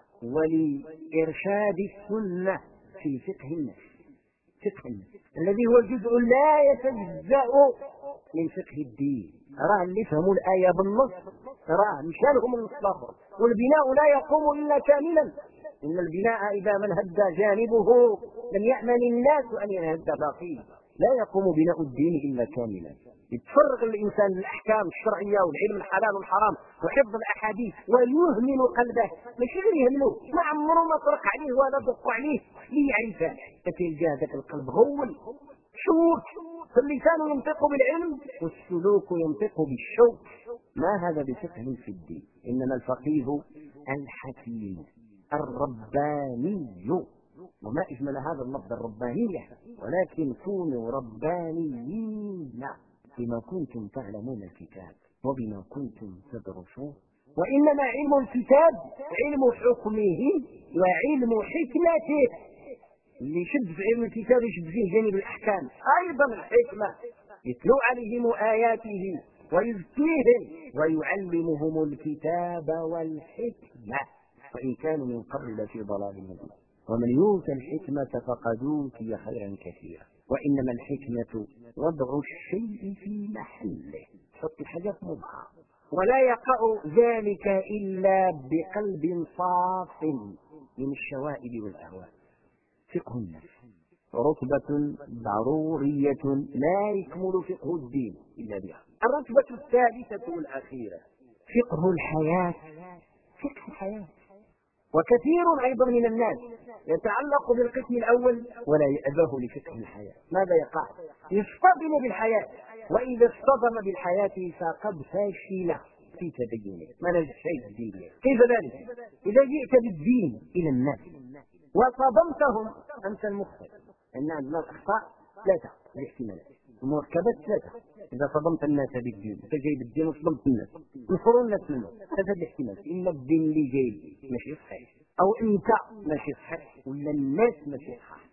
ولارشاد السنة في فقه النفس. فقه النفس الذي هو جزء لا يتجزأ من فقه الدين. راه اللي فهموا الآية بالنص راه مشى لهم النص الآخر. والبناء لا يقوم إلا كاملا. إن البناء إذا من هد جانبه لم يأمن الناس أن ينهد باقيه. لا يقوم بناء الدين إلا كاملا. يتفرغ الإنسان للأحكام الشرعية والعلم الحلال والحرام وحفظ الأحاديث ويهمل قلبه، ماشي غير يهمله، ما عمره ما طرق عليه ولا دق عليه ليعرفه. فتلقى ذاك القلب غول شوك. فاللسان ينطق بالعلم والسلوك ينطق بالشوك. ما هذا بفقه في الدين. إنما الفقيه الحكيم الرباني، وما أجمل هذا اللفظ الربانية، ولكن كونوا ربانيين بما كنتم تعلمون الكتاب وبما كنتم تدرسون. وإنما علم الكتاب علم حكمه وعلم حكمته. اللي يشد في علم الكتاب يشد فيه جانب الأحكام، أيضا الحكمة، يتلو عليهم آياته ويزكيهم ويعلمهم الكتاب والحكمة وإن كانوا من قبل لفي ضلال مبين. ومن يؤت الحكمة فقد أوتي خيرا كثيرا. وإنما الحكمة وضع الشيء في محله، حط الحاجة في موضعها. ولا يقع ذلك إلا بقلب صاف من الشوائب والأهواء. فقه النفس رتبة ضرورية لا يكمل فقه الدين إلا بها. الرتبة الثالثة والأخيرة فقه الحياة. فقه الحياة. وكثير أيضا من الناس يتعلق بالقسم الأول ولا يأبه لفقه الحياة. ماذا يقع؟ يصطدم بالحياة، وإذا اصطدم بالحياة فقد فاشل في تدينه. ما نجد شيء الدين. كيف ذلك؟ إذا جئت بالدين إلى الناس وصدمتهم أنت المخطئ. إن عندنا الأخطاء ثلاثة الاحتمالات، المركبات ثلاثة. إذا صدمت الناس بالدين، أنت جايب الدين وصدمت الناس، نفروا الناس منه. ثلاثة الاحتمالات، إما الدين اللي جايب ماشي صحيح، أو أنت ماشي صحيح، ولا الناس ماشي صحيح.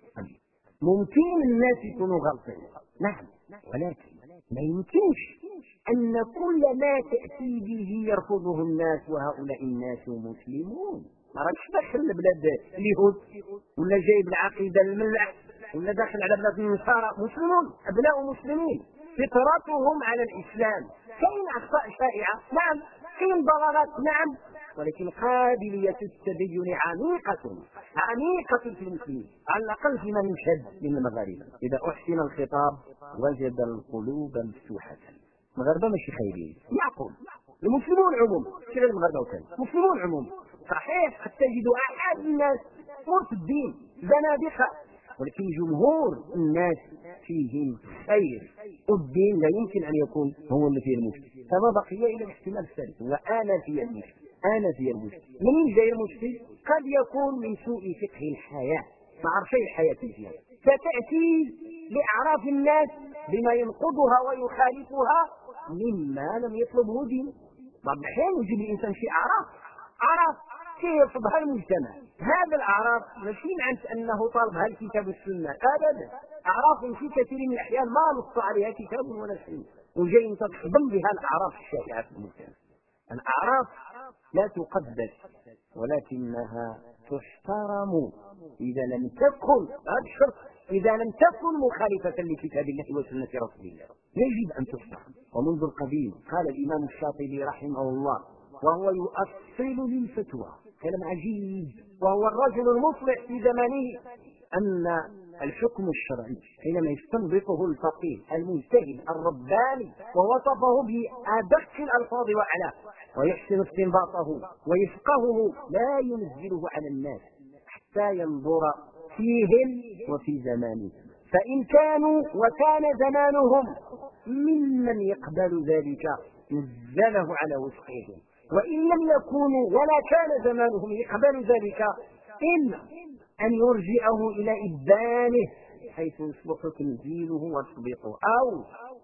ممكن الناس يكونوا غلطين، نعم، ولكن ما يمكنش أن كل ما تأتي به يرفضه الناس وهؤلاء الناس مسلمون. ما راكش داخل لبلاد اليهود ولا جايب العقيدة الملح ولا داخل على بلاد النصارى. مسلمون، أبناء مسلمين، فطرتهم على الإسلام. كاين أخطاء شائعة، نعم، كاين ضلالات، نعم، ولكن قابلية التدين عميقة في المسلمين، على الأقل فيما يشهد من المغاربة. إذا أحسن الخطاب وجد القلوب مفتوحة. المغاربة ماشي خيرين، يعقل المسلمون عموما، كذا المغاربة وكذا مسلمون عموما. صحيح قد تجد أحد الناس في الدين زنادقة، ولكن جمهور الناس فيهم خير، والدين لا يمكن أن يكون هو اللي فيه المشكل. فما بقي إلا الاحتمال الثالث وآلافية المشكل. أنا في المشكل. منين جاي المشكل؟ قد يكون من سوء فقه الحياة، ما عرف شيء الحياة فيها. ستأتي لأعراف الناس بما ينقضها ويخالفها مما لم يطلبه دين. بعض الأحيان يجي الإنسان في أعراف كيرفضها المجتمع. هذا الأعراف ماشي معنى أنه طالبها الكتاب والسنة أبدا. أعراف في كثير من الأحيان ما نص عليها كتاب ولا سنة، وجاي أنت تصدم بها الأعراف الشائعة في المجتمع. الأعراف لا تقدس ولكنها تحترم إذا لم تكن، هذا الشرط، إذا لم تكن مخالفة لكتاب الله وسنة رسول الله يجب أن تحترم. ومنذ القديم قال الإمام الشاطبي رحمه الله وهو يؤصل للفتوى كلام عجيب، وهو الرجل المصلح في زمانه، أن الحكم الشرعي حينما يستنبطه الفقيه المجتهد الرباني ووصفه بأدق الألفاظ وأعلاه ويحسن استنباطه ويفقهه لا ينزله على الناس حتى ينظر فيهم وفي زمانهم، فإن كانوا وكان زمانهم ممن يقبل ذلك نزله على وفقهم، وإن لم يكونوا ولا كان زمانهم يقبل ذلك إما أن يرجعه إلى إبانه حيث يصبح تنزيله وتطبيقه، أو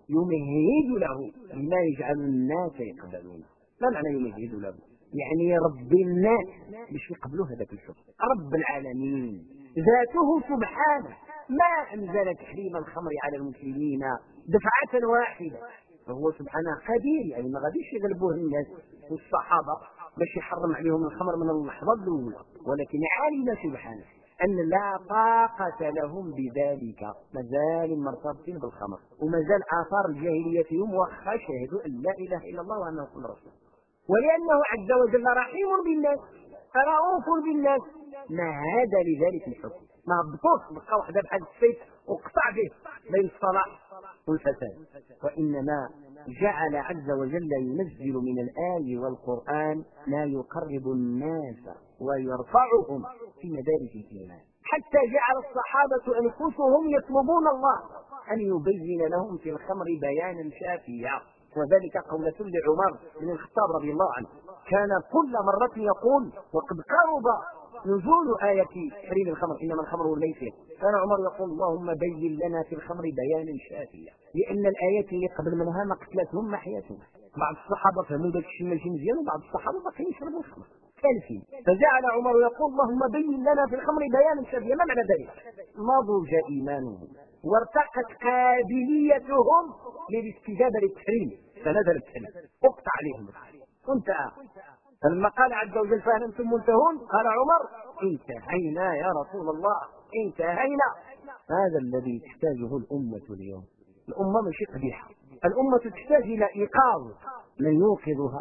يمهد له بما يجعل الناس يقبلونه. ما معنى يمهد له؟ يعني يربي الناس باش يقبلوا هذاك الحكم. رب العالمين ذاته سبحانه ما أنزل تحريم الخمر على المسلمين دفعة واحدة، فهو سبحانه قدير، يعني ما غاديش يغلبوه الناس والصحابة باش يحرم عليهم الخمر من اللحظة الأولى، ولكن علم سبحانه أن لا طاقة لهم بذلك، مازال مرتبطين بالخمر ومازال آثار الجاهلية فيهم وخا شهدوا أن لا إله إلا الله وأنه محمد رسول الله، ولأنه عز وجل رحيم بالناس رؤوف بالناس مهد لذلك الحكم، ما هبطوش بقى واحدة بحال السيف وقطع به بين الصلاح والفساد، وإنما جعل عز وجل ينزل من الآي والقرآن ما يقرب الناس ويرفعهم في مدارج الإيمان، حتى جعل الصحابة أنفسهم يطلبون الله أن يبين لهم في الخمر بيانا شافيا، وذلك قولة لعمر بن الخطاب رضي الله عنه، كان كل مرة يقول وقد قرب نزول آية تحريم الخمر إنما الخمر والميسر، كان عمر يقول اللهم بين لنا في الخمر بيانا شافيا، لأن الآيات اللي قبل منها ما قتلتهم ما حياتهم. بعض الصحابة فهموا ذلك الشيء ماشي مزيان، وبعض الصحابة باقيين يشربوا الخمر كالفين، فجعل عمر يقول اللهم بين لنا في الخمر بيانا شافيا. ما معنى ذلك؟ نضج إيمانهم وارتقت قابليتهم للاستجابة للتحريم، فنزل التحريم اقطع عليهم وانتهى. فلما قال عز وجل فهل انتم منتهون قال عمر انتهينا يا رسول الله انتهينا. هذا الذي تحتاجه الأمة اليوم. الأمة مش قبيحة، الأمة تحتاج إلى إيقاظ من يوقظها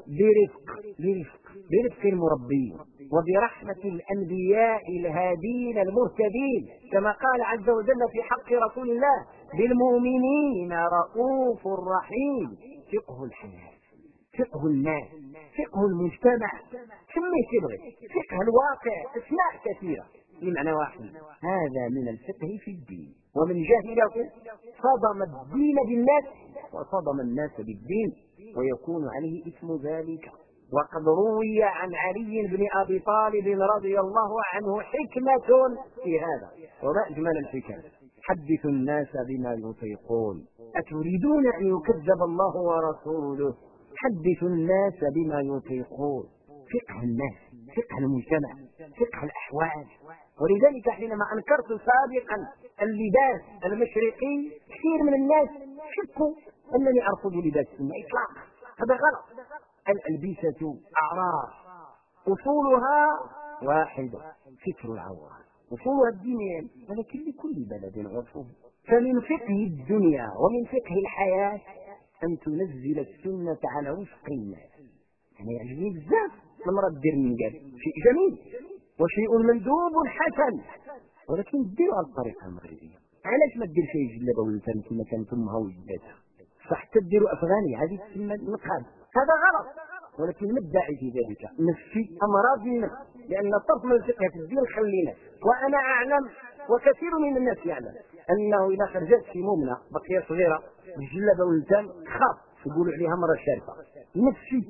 برفق المربين وبرحمة الأنبياء الهادين المهتدين، كما قال عز وجل في حق رسول الله بالمؤمنين رؤوف رحيم. فقه الحياة، فقه الناس، فقه المجتمع، سميه تبغي، فقه الواقع، أسماء كثيرة بمعنى واحد. هذا من الفقه في الدين، ومن جهله صدم الدين بالناس وصدم الناس بالدين ويكون عليه اسم ذلك. وقد روي عن علي بن أبي طالب رضي الله عنه حكمة في هذا، وما أجمل الحكم. حدثوا الناس بما يطيقون أتريدون أن يكذب الله ورسوله؟ حدثوا الناس بما يطيقون. فقه الناس، فقه المجتمع، فقه الأحوال. ولذلك حينما أنكرت سابقا اللباس المشرقي كثير من الناس شكوا أنني أرفض لباس السنة إطلاقا، هذا غلط. الألبسة أعراف أصولها واحدة، ستر العورة، أصولها الدينية، ولكن لكل بلد عرفه. فمن فقه الدنيا ومن فقه الحياة أن تنزل السنة على وفق الناس. يعني يعجبني بزاف المرأة دير من قال شيء جميل وشيء مندوب حسن، ولكن ديروا على الطريقة المغربية. علاش ما دير شيء جلابة ولتان كما كانت أمها وجداتها؟ صح تديروا أفغاني هذه تسمى النقاب، هذا غلط، ولكن ما الداعي في ذلك؟ نفي أمراض النفس، لأن الطرف من الفقه في الدين خلينا. وأنا أعلم وكثير من الناس يعلم أنه إذا خرجت في مؤمنة بقية صغيرة بالجلابة واللتان خاف يقولوا عليها مرة شارفة، نفسي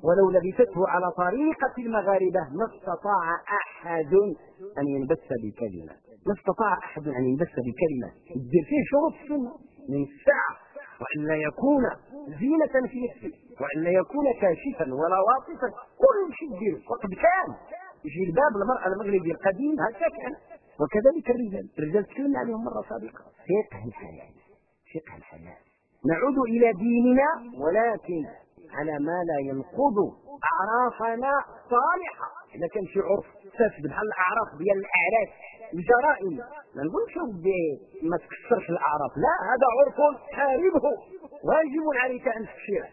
ولو لبسته على طريقة المغاربة ما استطاع أحد أن ينبث بكلمة، ما استطاع أحد أن ينبث بكلمة يدير فيه شروط السنة من الساعة، وأن لا يكون زينة في نفسه، وأن لا يكون كاشفا ولا واطفا، كل شيء يدير. وقد كان يجي الباب المرأة المغربي القديم هكذا كان، وكذلك الرجال تكلمنا عليهم مرة سابقة. فقه الحياة، فقه الحياة. نعود إلى ديننا ولكن على ما لا ينقض أعرافنا صالحة. إذا كان شي عرف فاسد بحال الأعراف ديال الأعراف الجرائم، ما نقولش ما تكسرش الأعراف، لا، هذا عرف حاربه، واجب عليك أن تكسره،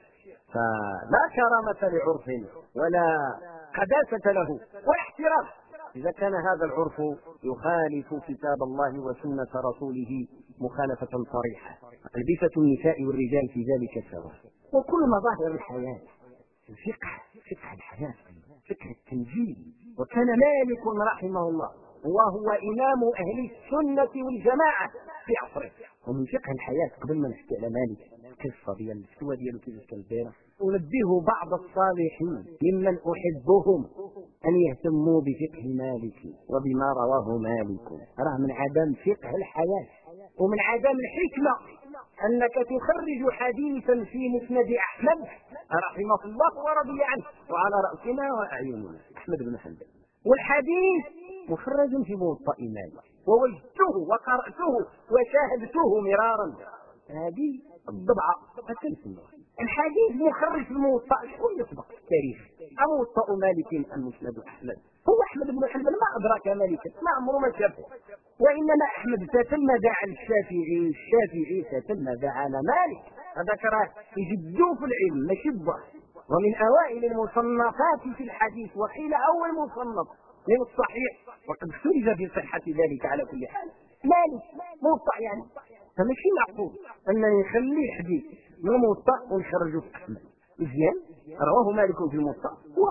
فلا كرامة لعرف ولا قداسة له ولا احترام إذا كان هذا العرف يخالف كتاب الله وسنة رسوله مخالفة صريحة. ألبسة النساء والرجال في ذلك سواء. وكل مظاهر الحياة الفقه، فقه الحياة، فقه التنزيل. وكان مالك رحمه الله وهو إمام أهل السنة والجماعة في عصره. ومن فقه الحياة قبل ما نحكي على مالك القصة ديال الاستوى ديالو كيفاش كان داير، أنبه بعض الصالحين ممن أحبهم أن يهتموا بفقه مالك وبما رواه مالك. راه من عدم فقه الحياة ومن عدم الحكمة أنك تخرج حديثا في مسند أحمد رحمه الله ورضي عنه، وعلى رأسنا وأعيننا أحمد بن حنبل، والحديث مخرج في موطأ مالك ووجدته وقرأته وشاهدته مرارا. هذه الضبعة أتنسوا الحديث مخرج في الموطأ. شكون يسبق في التاريخ؟ موطأ مالك أم مسند أحمد؟ هو أحمد بن حنبل ما أدرك مالكا، ما عمره ما شافه، وإنما أحمد تتلمذ على الشافعي، الشافعي تتلمذ على مالك. فذكر يجدوا في العلم ماشي الضعف. ومن أوائل المصنفات في الحديث وقيل أول مصنف من الصحيح، وقد اختلف في صحة ذلك على كل حال، مالك موطأ يعني. فماشي معقول أنني نخلي حديث من الموطأ ونخرجه في أحمد. مزيان رواه مالك في الموطأ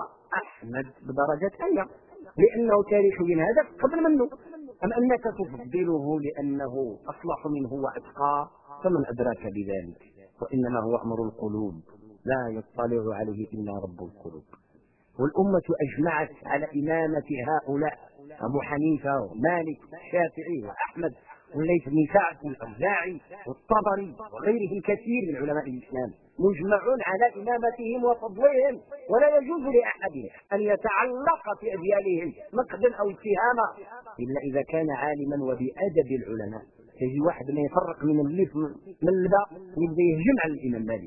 وأحمد بدرجة أعلى لأنه تاريخيا هذا قبل منه. أم أنك تفضله لأنه أصلح منه وأتقى، فمن أدراك بذلك؟ وإنما هو أمر القلوب لا يطلع عليه إلا رب القلوب. والأمة أجمعت على إمامة هؤلاء أبو حنيفة ومالك والشافعي وأحمد والليث بن سعد والأوزاعي والطبري وغيرهم كثير من علماء الإسلام، مجمعون على إمامتهم وفضلهم، ولا يجوز لأحد أن يتعلق في أديانهم نقدا أو اتهاما إلا إذا كان عالما وبأدب العلماء. يجي واحد ما يفرق من اللف من الباء يبدا يهجم على الإمام مالك،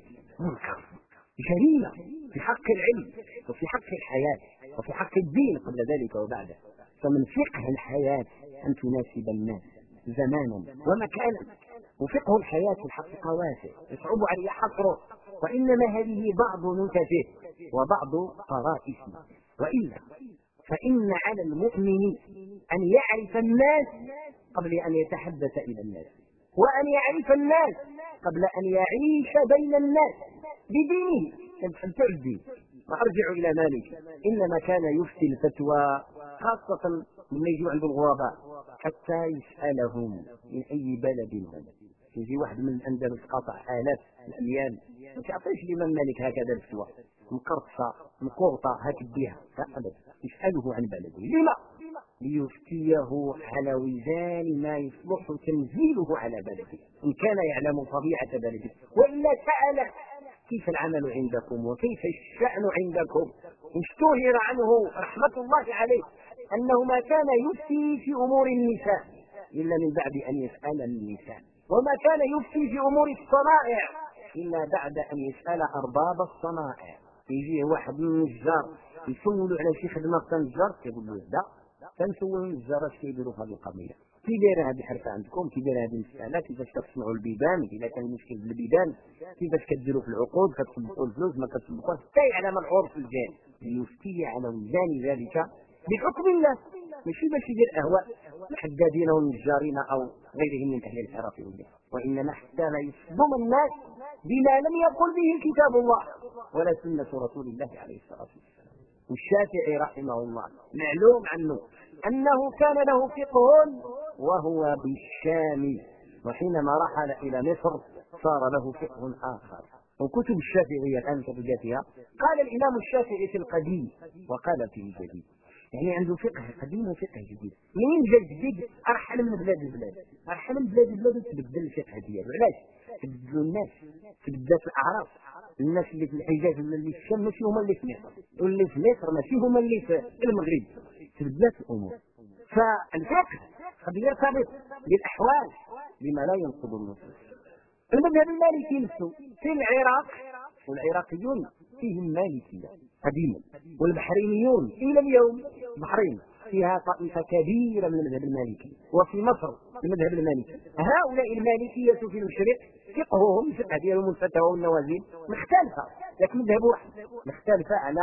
جريمة في حق العلم وفي حق الحياة وفي حق الدين قبل ذلك وبعده. فمن فقه الحياة أن تناسب الناس زمانا ومكانا. وفقه الحياة الحقيقة واسع يصعب عليه حصره، وإنما هذه بعض نكته وبعض طرائفه. وإلا فإن على المؤمن أن يعرف الناس قبل أن يتحدث إلى الناس، وأن يعرف الناس قبل أن يعيش بين الناس بدينه. كنت الدين وأرجع إلى مالك، إنما كان يفتي الفتوى خاصة لما يجوا عند الغرباء حتى يسألهم من أي بلد هم. يجي واحد من الأندلس قاطع آلاف الأميال ما تعطيش الإمام مالك هكذا الفتوى مقرطصة مقرطة هكذا بها، لا أبدا، يسأله عن بلده. لما؟ ليفتيه على وزان ما يصلح تنزيله على بلده إن كان يعلم طبيعة بلده. وإلا سأل كيف العمل عندكم وكيف الشأن عندكم. اشتهر عنه رحمة الله عليه أنه ما كان يفتي في أمور النساء إلا من بعد أن يسأل النساء، وما كان يفتي في أمور الصنائع إلا بعد أن يسأل أرباب الصنائع. يجيه واحد من النجار يسولوا على شي خدمة في النجار كيقول له لا، كنسولوا النجار اش كيديروا في هذه القضية، كي دايره هذه الحرفة عندكم، كي دايره هذه المسألة، كيفاش كتصنعوا البيبان، إذا كان مشكل بالبيبان كيفاش كديروا في العقود، كتصبحوا الفلوس ما كتصبحوش، حتى يعلم العرف الجاري ليفتي على وزان ذلك بحكم الله، ماشي باش يدير أهواء الحدادين والنجارين أو غيرهم من أهل الحرف والله. وإنما حتى لا يصدم الناس بما لم يقل به كتاب الله ولا سنة رسول الله عليه الصلاة والسلام. والشافعي رحمه الله معلوم عنه أنه كان له فقه وهو بالشام، وحينما رحل إلى مصر صار له فقه آخر وكتب الشافعية الآن تجدها. قال الإمام الشافعي في القديم وقال في الجديد، يعني عنده فقه قديم وفقه جديد. منين جا الجديد؟ أرحل من بلاد البلاد، أرحل من بلاد البلاد وتبدل الفقه ديالو. علاش؟ تبدلوا الناس، تبدلت الأعراف. الناس اللي في الحجاز ولا اللي في الشام ماشي هما اللي في مصر، واللي في مصر ماشي هما اللي في المغرب. تبدلت الأمور. فالفقه قد يرتبط بالأحوال بما لا ينقض النصوص. المذهب المالكي نفسه في العراق، والعراقيون فيهم مالكية قديما، والبحرينيون إلى اليوم البحرين فيها طائفة كبيرة من المذهب المالكي، وفي مصر المذهب المالكي. هؤلاء المالكية في المشرق فقههم الفقه ديالهم الفتاوى والنوازل مختلفة، لكن مذهب واحد مختلفة على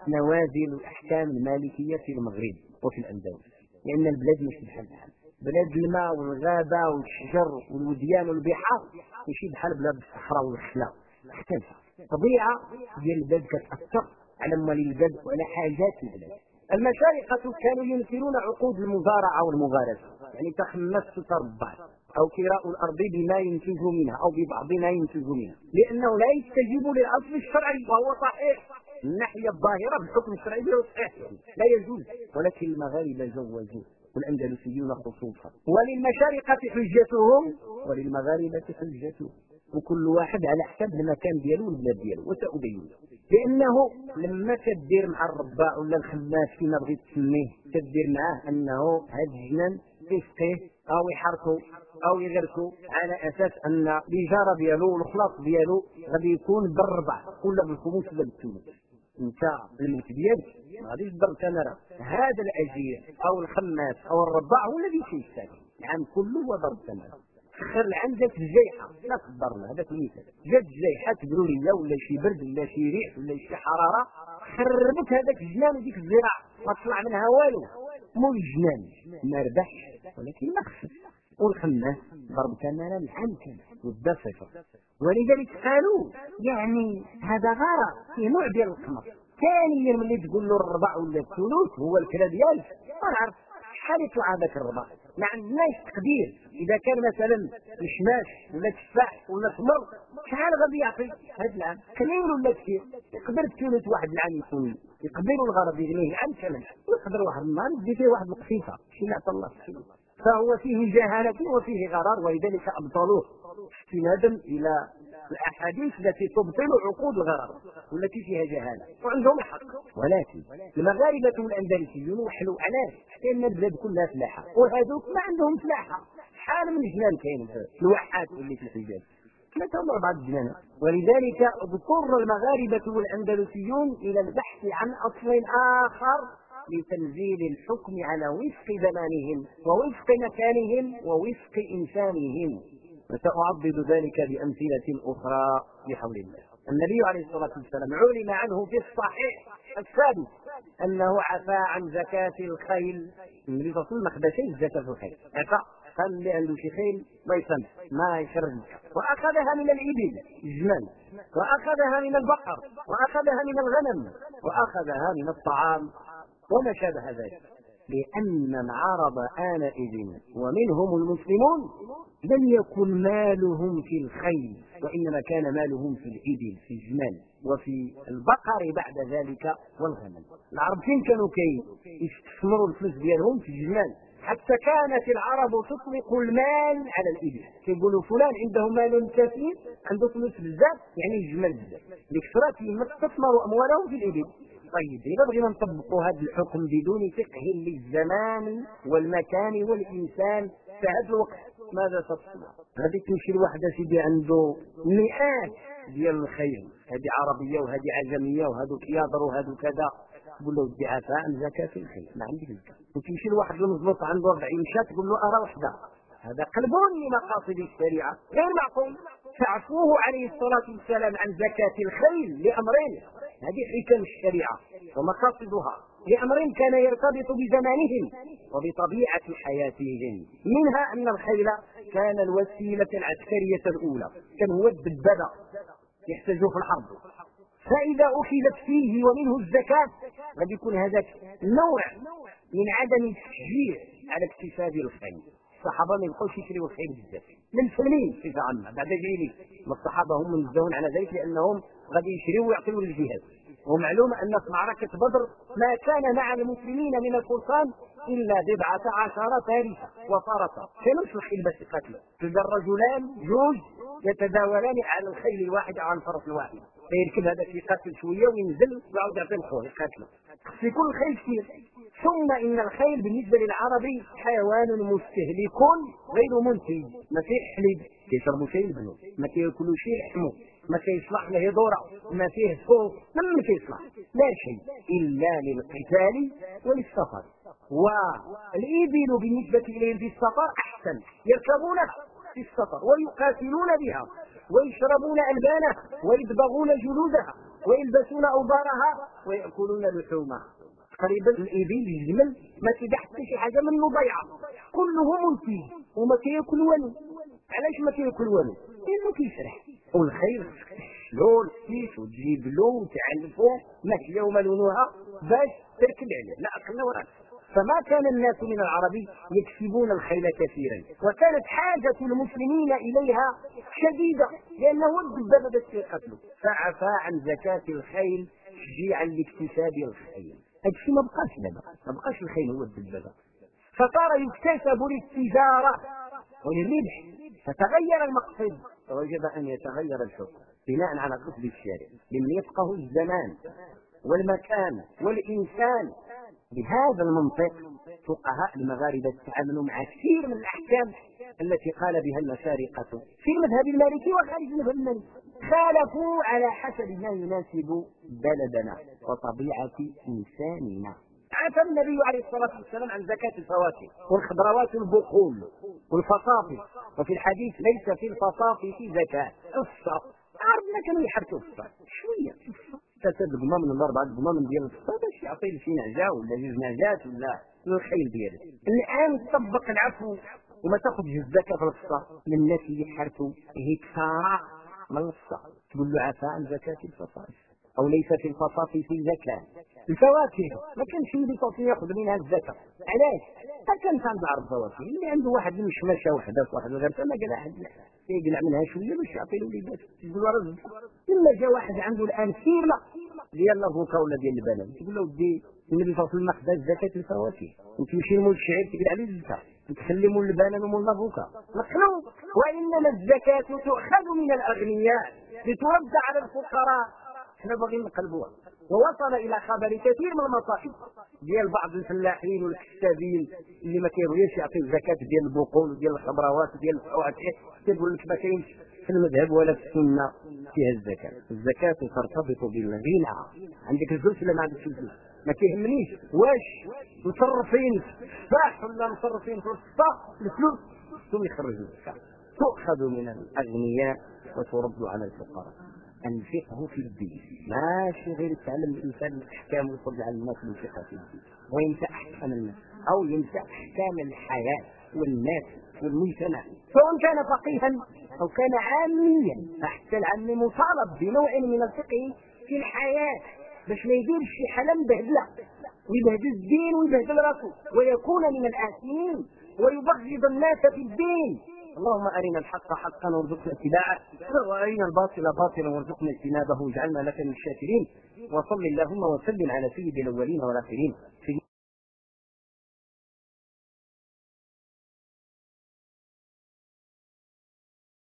نوازل الأحكام المالكية في المغرب وفي الأندلس، لأن البلاد مش بحال بحال. بلاد الماء والغابة والشجر والوديان والبحار ماشي بحال بلاد الصحراء والخلا، مختلفة. طبيعة ديال البلاد كتأثر على أموال البلاد وعلى حاجات البلاد. المشارقة كانوا ينكرون عقود المزارعة والمغارسة، يعني تخمس تربع أو كراء الأرض بما ينتج منها أو ببعض ما ينتج منها، لأنه لا يستجيب للأصل الشرعي وهو صحيح من الناحية الظاهرة بالحكم الشرعي صحيح لا يجوز، ولكن المغاربة جوزوه والأندلسيون خصوصا. وللمشارقة حجتهم وللمغاربة حجتهم، وكل واحد على حسب المكان ديالو والبلاد ديالو. وسأبين لأنه لما تدير مع الرباع ولا الخماس كما بغيت تسميه، تدير معاه أنه هذا الجنان يسقيه أو يحرقه أو يغرسه على أساس أن الإجارة ديالو والخلاص ديالو غادي يكون بالربع ولا بالخمس ولا بالثلث. انت الملك ديالك ما غاديش تضر ثمره، هذا الاجير او الخماس او الرباع هو الذي سيستاهل العام كله وضرب ثمره. خير عندك الجيحه لا تضر له، هذاك المثال جات الجيحه تبروليه ولا شي برد ولا شي ريح ولا شي حراره خربت هذاك الجنان وديك الزراعه ما طلع منها والو. مو الجنان ما ربحش ولكن ما خسر، والخماس ضرب ثمره العام كامل ودا صفر. ولذلك قالوا يعني هذا غرض في نوع ديال القمر. ثانيا ملي تقول له الربع ولا الثلث هو الكلا ديالك ما نعرف شحال يطلع هذاك الربع، ما عندناش تقدير. اذا كان مثلا مشماش ولا تفاح ولا تمر شحال غادي يعطي هذا العام؟ قليل ولا كثير؟ يقدر الثلث واحد العام يكون يقبل الغرض يغنيه العام كامل، ويقدر واحد النهار يدي فيه واحد القصيصه شي نعطى الله السلام. فهو فيه جهالة وفيه غرار، ولذلك أبطلوه استنادا إلى الأحاديث التي تبطل عقود الغرر والتي فيها جهالة وعندهم حق. ولكن المغاربة والأندلسيون وحلوا علاش؟ لأن البلاد كلها فلاحة وهذوك ما عندهم فلاحة. شحال من جنان كاين في الواحات اللي في الحجاز، 3 ولا 4 جنانات. ولذلك اضطر المغاربة والأندلسيون إلى البحث عن أصل آخر لتنزيل الحكم على وفق زمانهم ووفق مكانهم ووفق إنسانهم. وسأعضد ذلك بأمثلة أخرى بحول الله. النبي عليه الصلاة والسلام علم عنه في الصحيح الثابت أنه عفى عن زكاة الخيل. النبي صلى الله عليه وسلم ما خدا شيء زكاة الخيل، عفى، قال اللي عنده شي خيل ما يسمح ما يشرب، وأخذها من الإبل الجمال، وأخذها من البقر، وأخذها من الغنم، وأخذها من الطعام وما شابه ذلك، لأن العرب آنئذ ومنهم المسلمون لم يكن مالهم في الخيل، وإنما كان مالهم في الإبل في الجمال وفي البقر بعد ذلك والغنم. العرب فين كانوا يستثمروا الفلوس ديالهم في الجمال، حتى كانت العرب تطلق المال على الإبل، يقولوا فلان عنده مال كثير عنده فلوس بزاف يعني الجمال بزاف، لكثرة ما استثمروا أموالهم في الإبل. طيب إذا بغينا نطبقوا هذا الحكم بدون فقه للزمان والمكان والإنسان في هذا الوقت ماذا تصنع؟ غادي تمشي لواحد سيدي عنده مئات ديال الخيل، هذه عربية وهذه عجمية وهذوك ياضر وهذو كذا، تقول له ادي عفاء عن زكاة الخيل ما عندك زكاة. وتمشي لواحد المزلط عنده 40 شاة تقول له أرى وحدة، هذا قلب لمقاصد الشريعة غير معقول. فعفوه عليه الصلاة والسلام عن زكاة الخيل لأمرين، هذه حكم الشريعة ومقاصدها، لأمر كان يرتبط بزمانهم وبطبيعة حياتهم. منها أن الخيل كان الوسيلة العسكرية الأولى، كان هو الدبابة يحتاجه في الحرب، فإذا أخذت فيه ومنه الزكاة قد يكون هذا نوع من عدم التشجيع على اكتساب الخيل. الصحابه ما يبقاوش يشريوا الخيل بزاف للفلين بصفه عامه. بعد جايين الصحابه هم منزهون على ذلك لانهم غادي يشريوا ويعطيوا للجهاد. ومعلوم ان في معركه بدر ما كان مع المسلمين من الفرسان الا 17 فارسا وفرسا، كانوا في الخيل باش يقاتلوا. تلقى الرجلان جوج يتداولان على الخيل الواحد او على الفرس الواحد، فيركب هذاك يقاتل شويه وينزل ويعاود يعطي الخوه يقاتلوا. في كل خيل كثير. ثم ان الخيل بالنسبه للعربي حيوان مستهلك غير منتج، ما فيه حليب كيشربوا شيء يلبنوا، ما كياكلوا شيء يحموا، ما كيصلح له ذره، ما فيه فوق، ما كيصلح لا شيء الا للقتال وللسفر. والإبل بالنسبة إليهم في السفر أحسن، يركبونها في السفر ويقاتلون بها ويشربون ألبانها ويدبغون جلودها ويلبسون أوبارها ويأكلون لحومها. تقريبا الإبل الجمل ما كيدع حتى شي حاجة منه ضيعة، كله منتج وما كياكل والو. علاش ما كياكل والو؟ لأنه كيسرح. والخير تشلو الكيس وتجيب له وتعلفوه ماشيه وملونوها باش تركب عليه، لا أقل ولا أكثر. فما كان الناس من العرب يكسبون الخيل كثيرا، وكانت حاجة المسلمين إليها شديدة لأنه الدبابة بس يقتلوا، فعفى عن زكاة الخيل تشجيعا لاكتساب الخيل. هادشي ما بقاش دابا، ما بقاش الخيل هو الدبابة، فصار يكتسب للتجارة وللربح، فتغير المقصد فوجب أن يتغير الحكم بناء على قصد الشارع لمن يفقه الزمان والمكان والإنسان. بهذا المنطق فقهاء المغاربة تعاملوا مع كثير من الأحكام التي قال بها المشارقة في المذهب المالكي وخارج المذهب المالكي، خالفوا على حسب ما يناسب بلدنا وطبيعة إنساننا. عفى النبي عليه الصلاة والسلام عن زكاة الفواكه والخضروات والبقول والفصافي، وفي الحديث ليس في الفصافي زكاة. عرفنا كانوا يحركوا في الصلاة شوية تسد ضمان من الأربعة ضمان ديال الصلاة باش يعطي لشي نعجة ولا جوج نعجات ولا الخيل ديالك. الآن طبق العفو وما تاخذش الزكاة في الصلاة للناس اللي يحركوا هيك سارة من الصلاة، تقول له عفا عن زكاة الفصافي أو ليس في الفصافي في زكاة. الفواكه ما كانش اللي بيطلع ياخذ منها الزكاة، علاش؟ كان عند عرض الفواكه اللي عنده واحد المشمشة وحده في واحد الغرفة ما قال أحد يقلع منها شويه باش يعطي له وليدات يقول له رزق. الا جا واحد عنده الان كيله ديال الافوكا ولا ديال البنان تقول له ودي النبي صلى الله عليه وسلم خدا زكاه الفواكه، وتمشي لمول الشعير تقلع عليه الزكاه، وتخلي مول البنان ومول الافوكا مخلو. وانما الزكاه تؤخذ من الاغنياء لترد على الفقراء. احنا باغيين نقلبوها. ووصل الى خبر كثير من المصائب ديال بعض الفلاحين والكسابين اللي ما كيبغيوش يعطيو الزكاه ديال البقول وديال الخضروات وديال الفواكه، كيقول لك ما كاينش في المذهب ولا في السنه فيها الزكاه. الزكاه ترتبط بالغنى. عندك الفلوس ولا ما عندكش الفلوس ما كيهمنيش واش مصرفين صح ولا مصرفين في الفلوس ثم يخرجوا الزكاه. تؤخذ من الاغنياء وترد على الفقراء. الفقه في الدين ماشي غير تعلم الانسان الاحكام ويصلي على الناس بالفقه في الدين وينسى احكام الناس او ينسى احكام الحياه والناس والمجتمع، سواء كان فقيها او كان عاميا. حتى العامي مطالب بنوع من الفقه في الحياه باش ما يديرش شي حاله مبهدله ويبهدل الدين ويبهدل راسه ويكون من الآثمين ويبغض الناس في الدين. اللهم أرنا الحق حقا وارزقنا اتباعه وأرنا الباطل باطلا وارزقنا اجتنابه واجعلنا لك من الشاكرين. وصل اللهم وسلم على سيد الأولين والآخرين.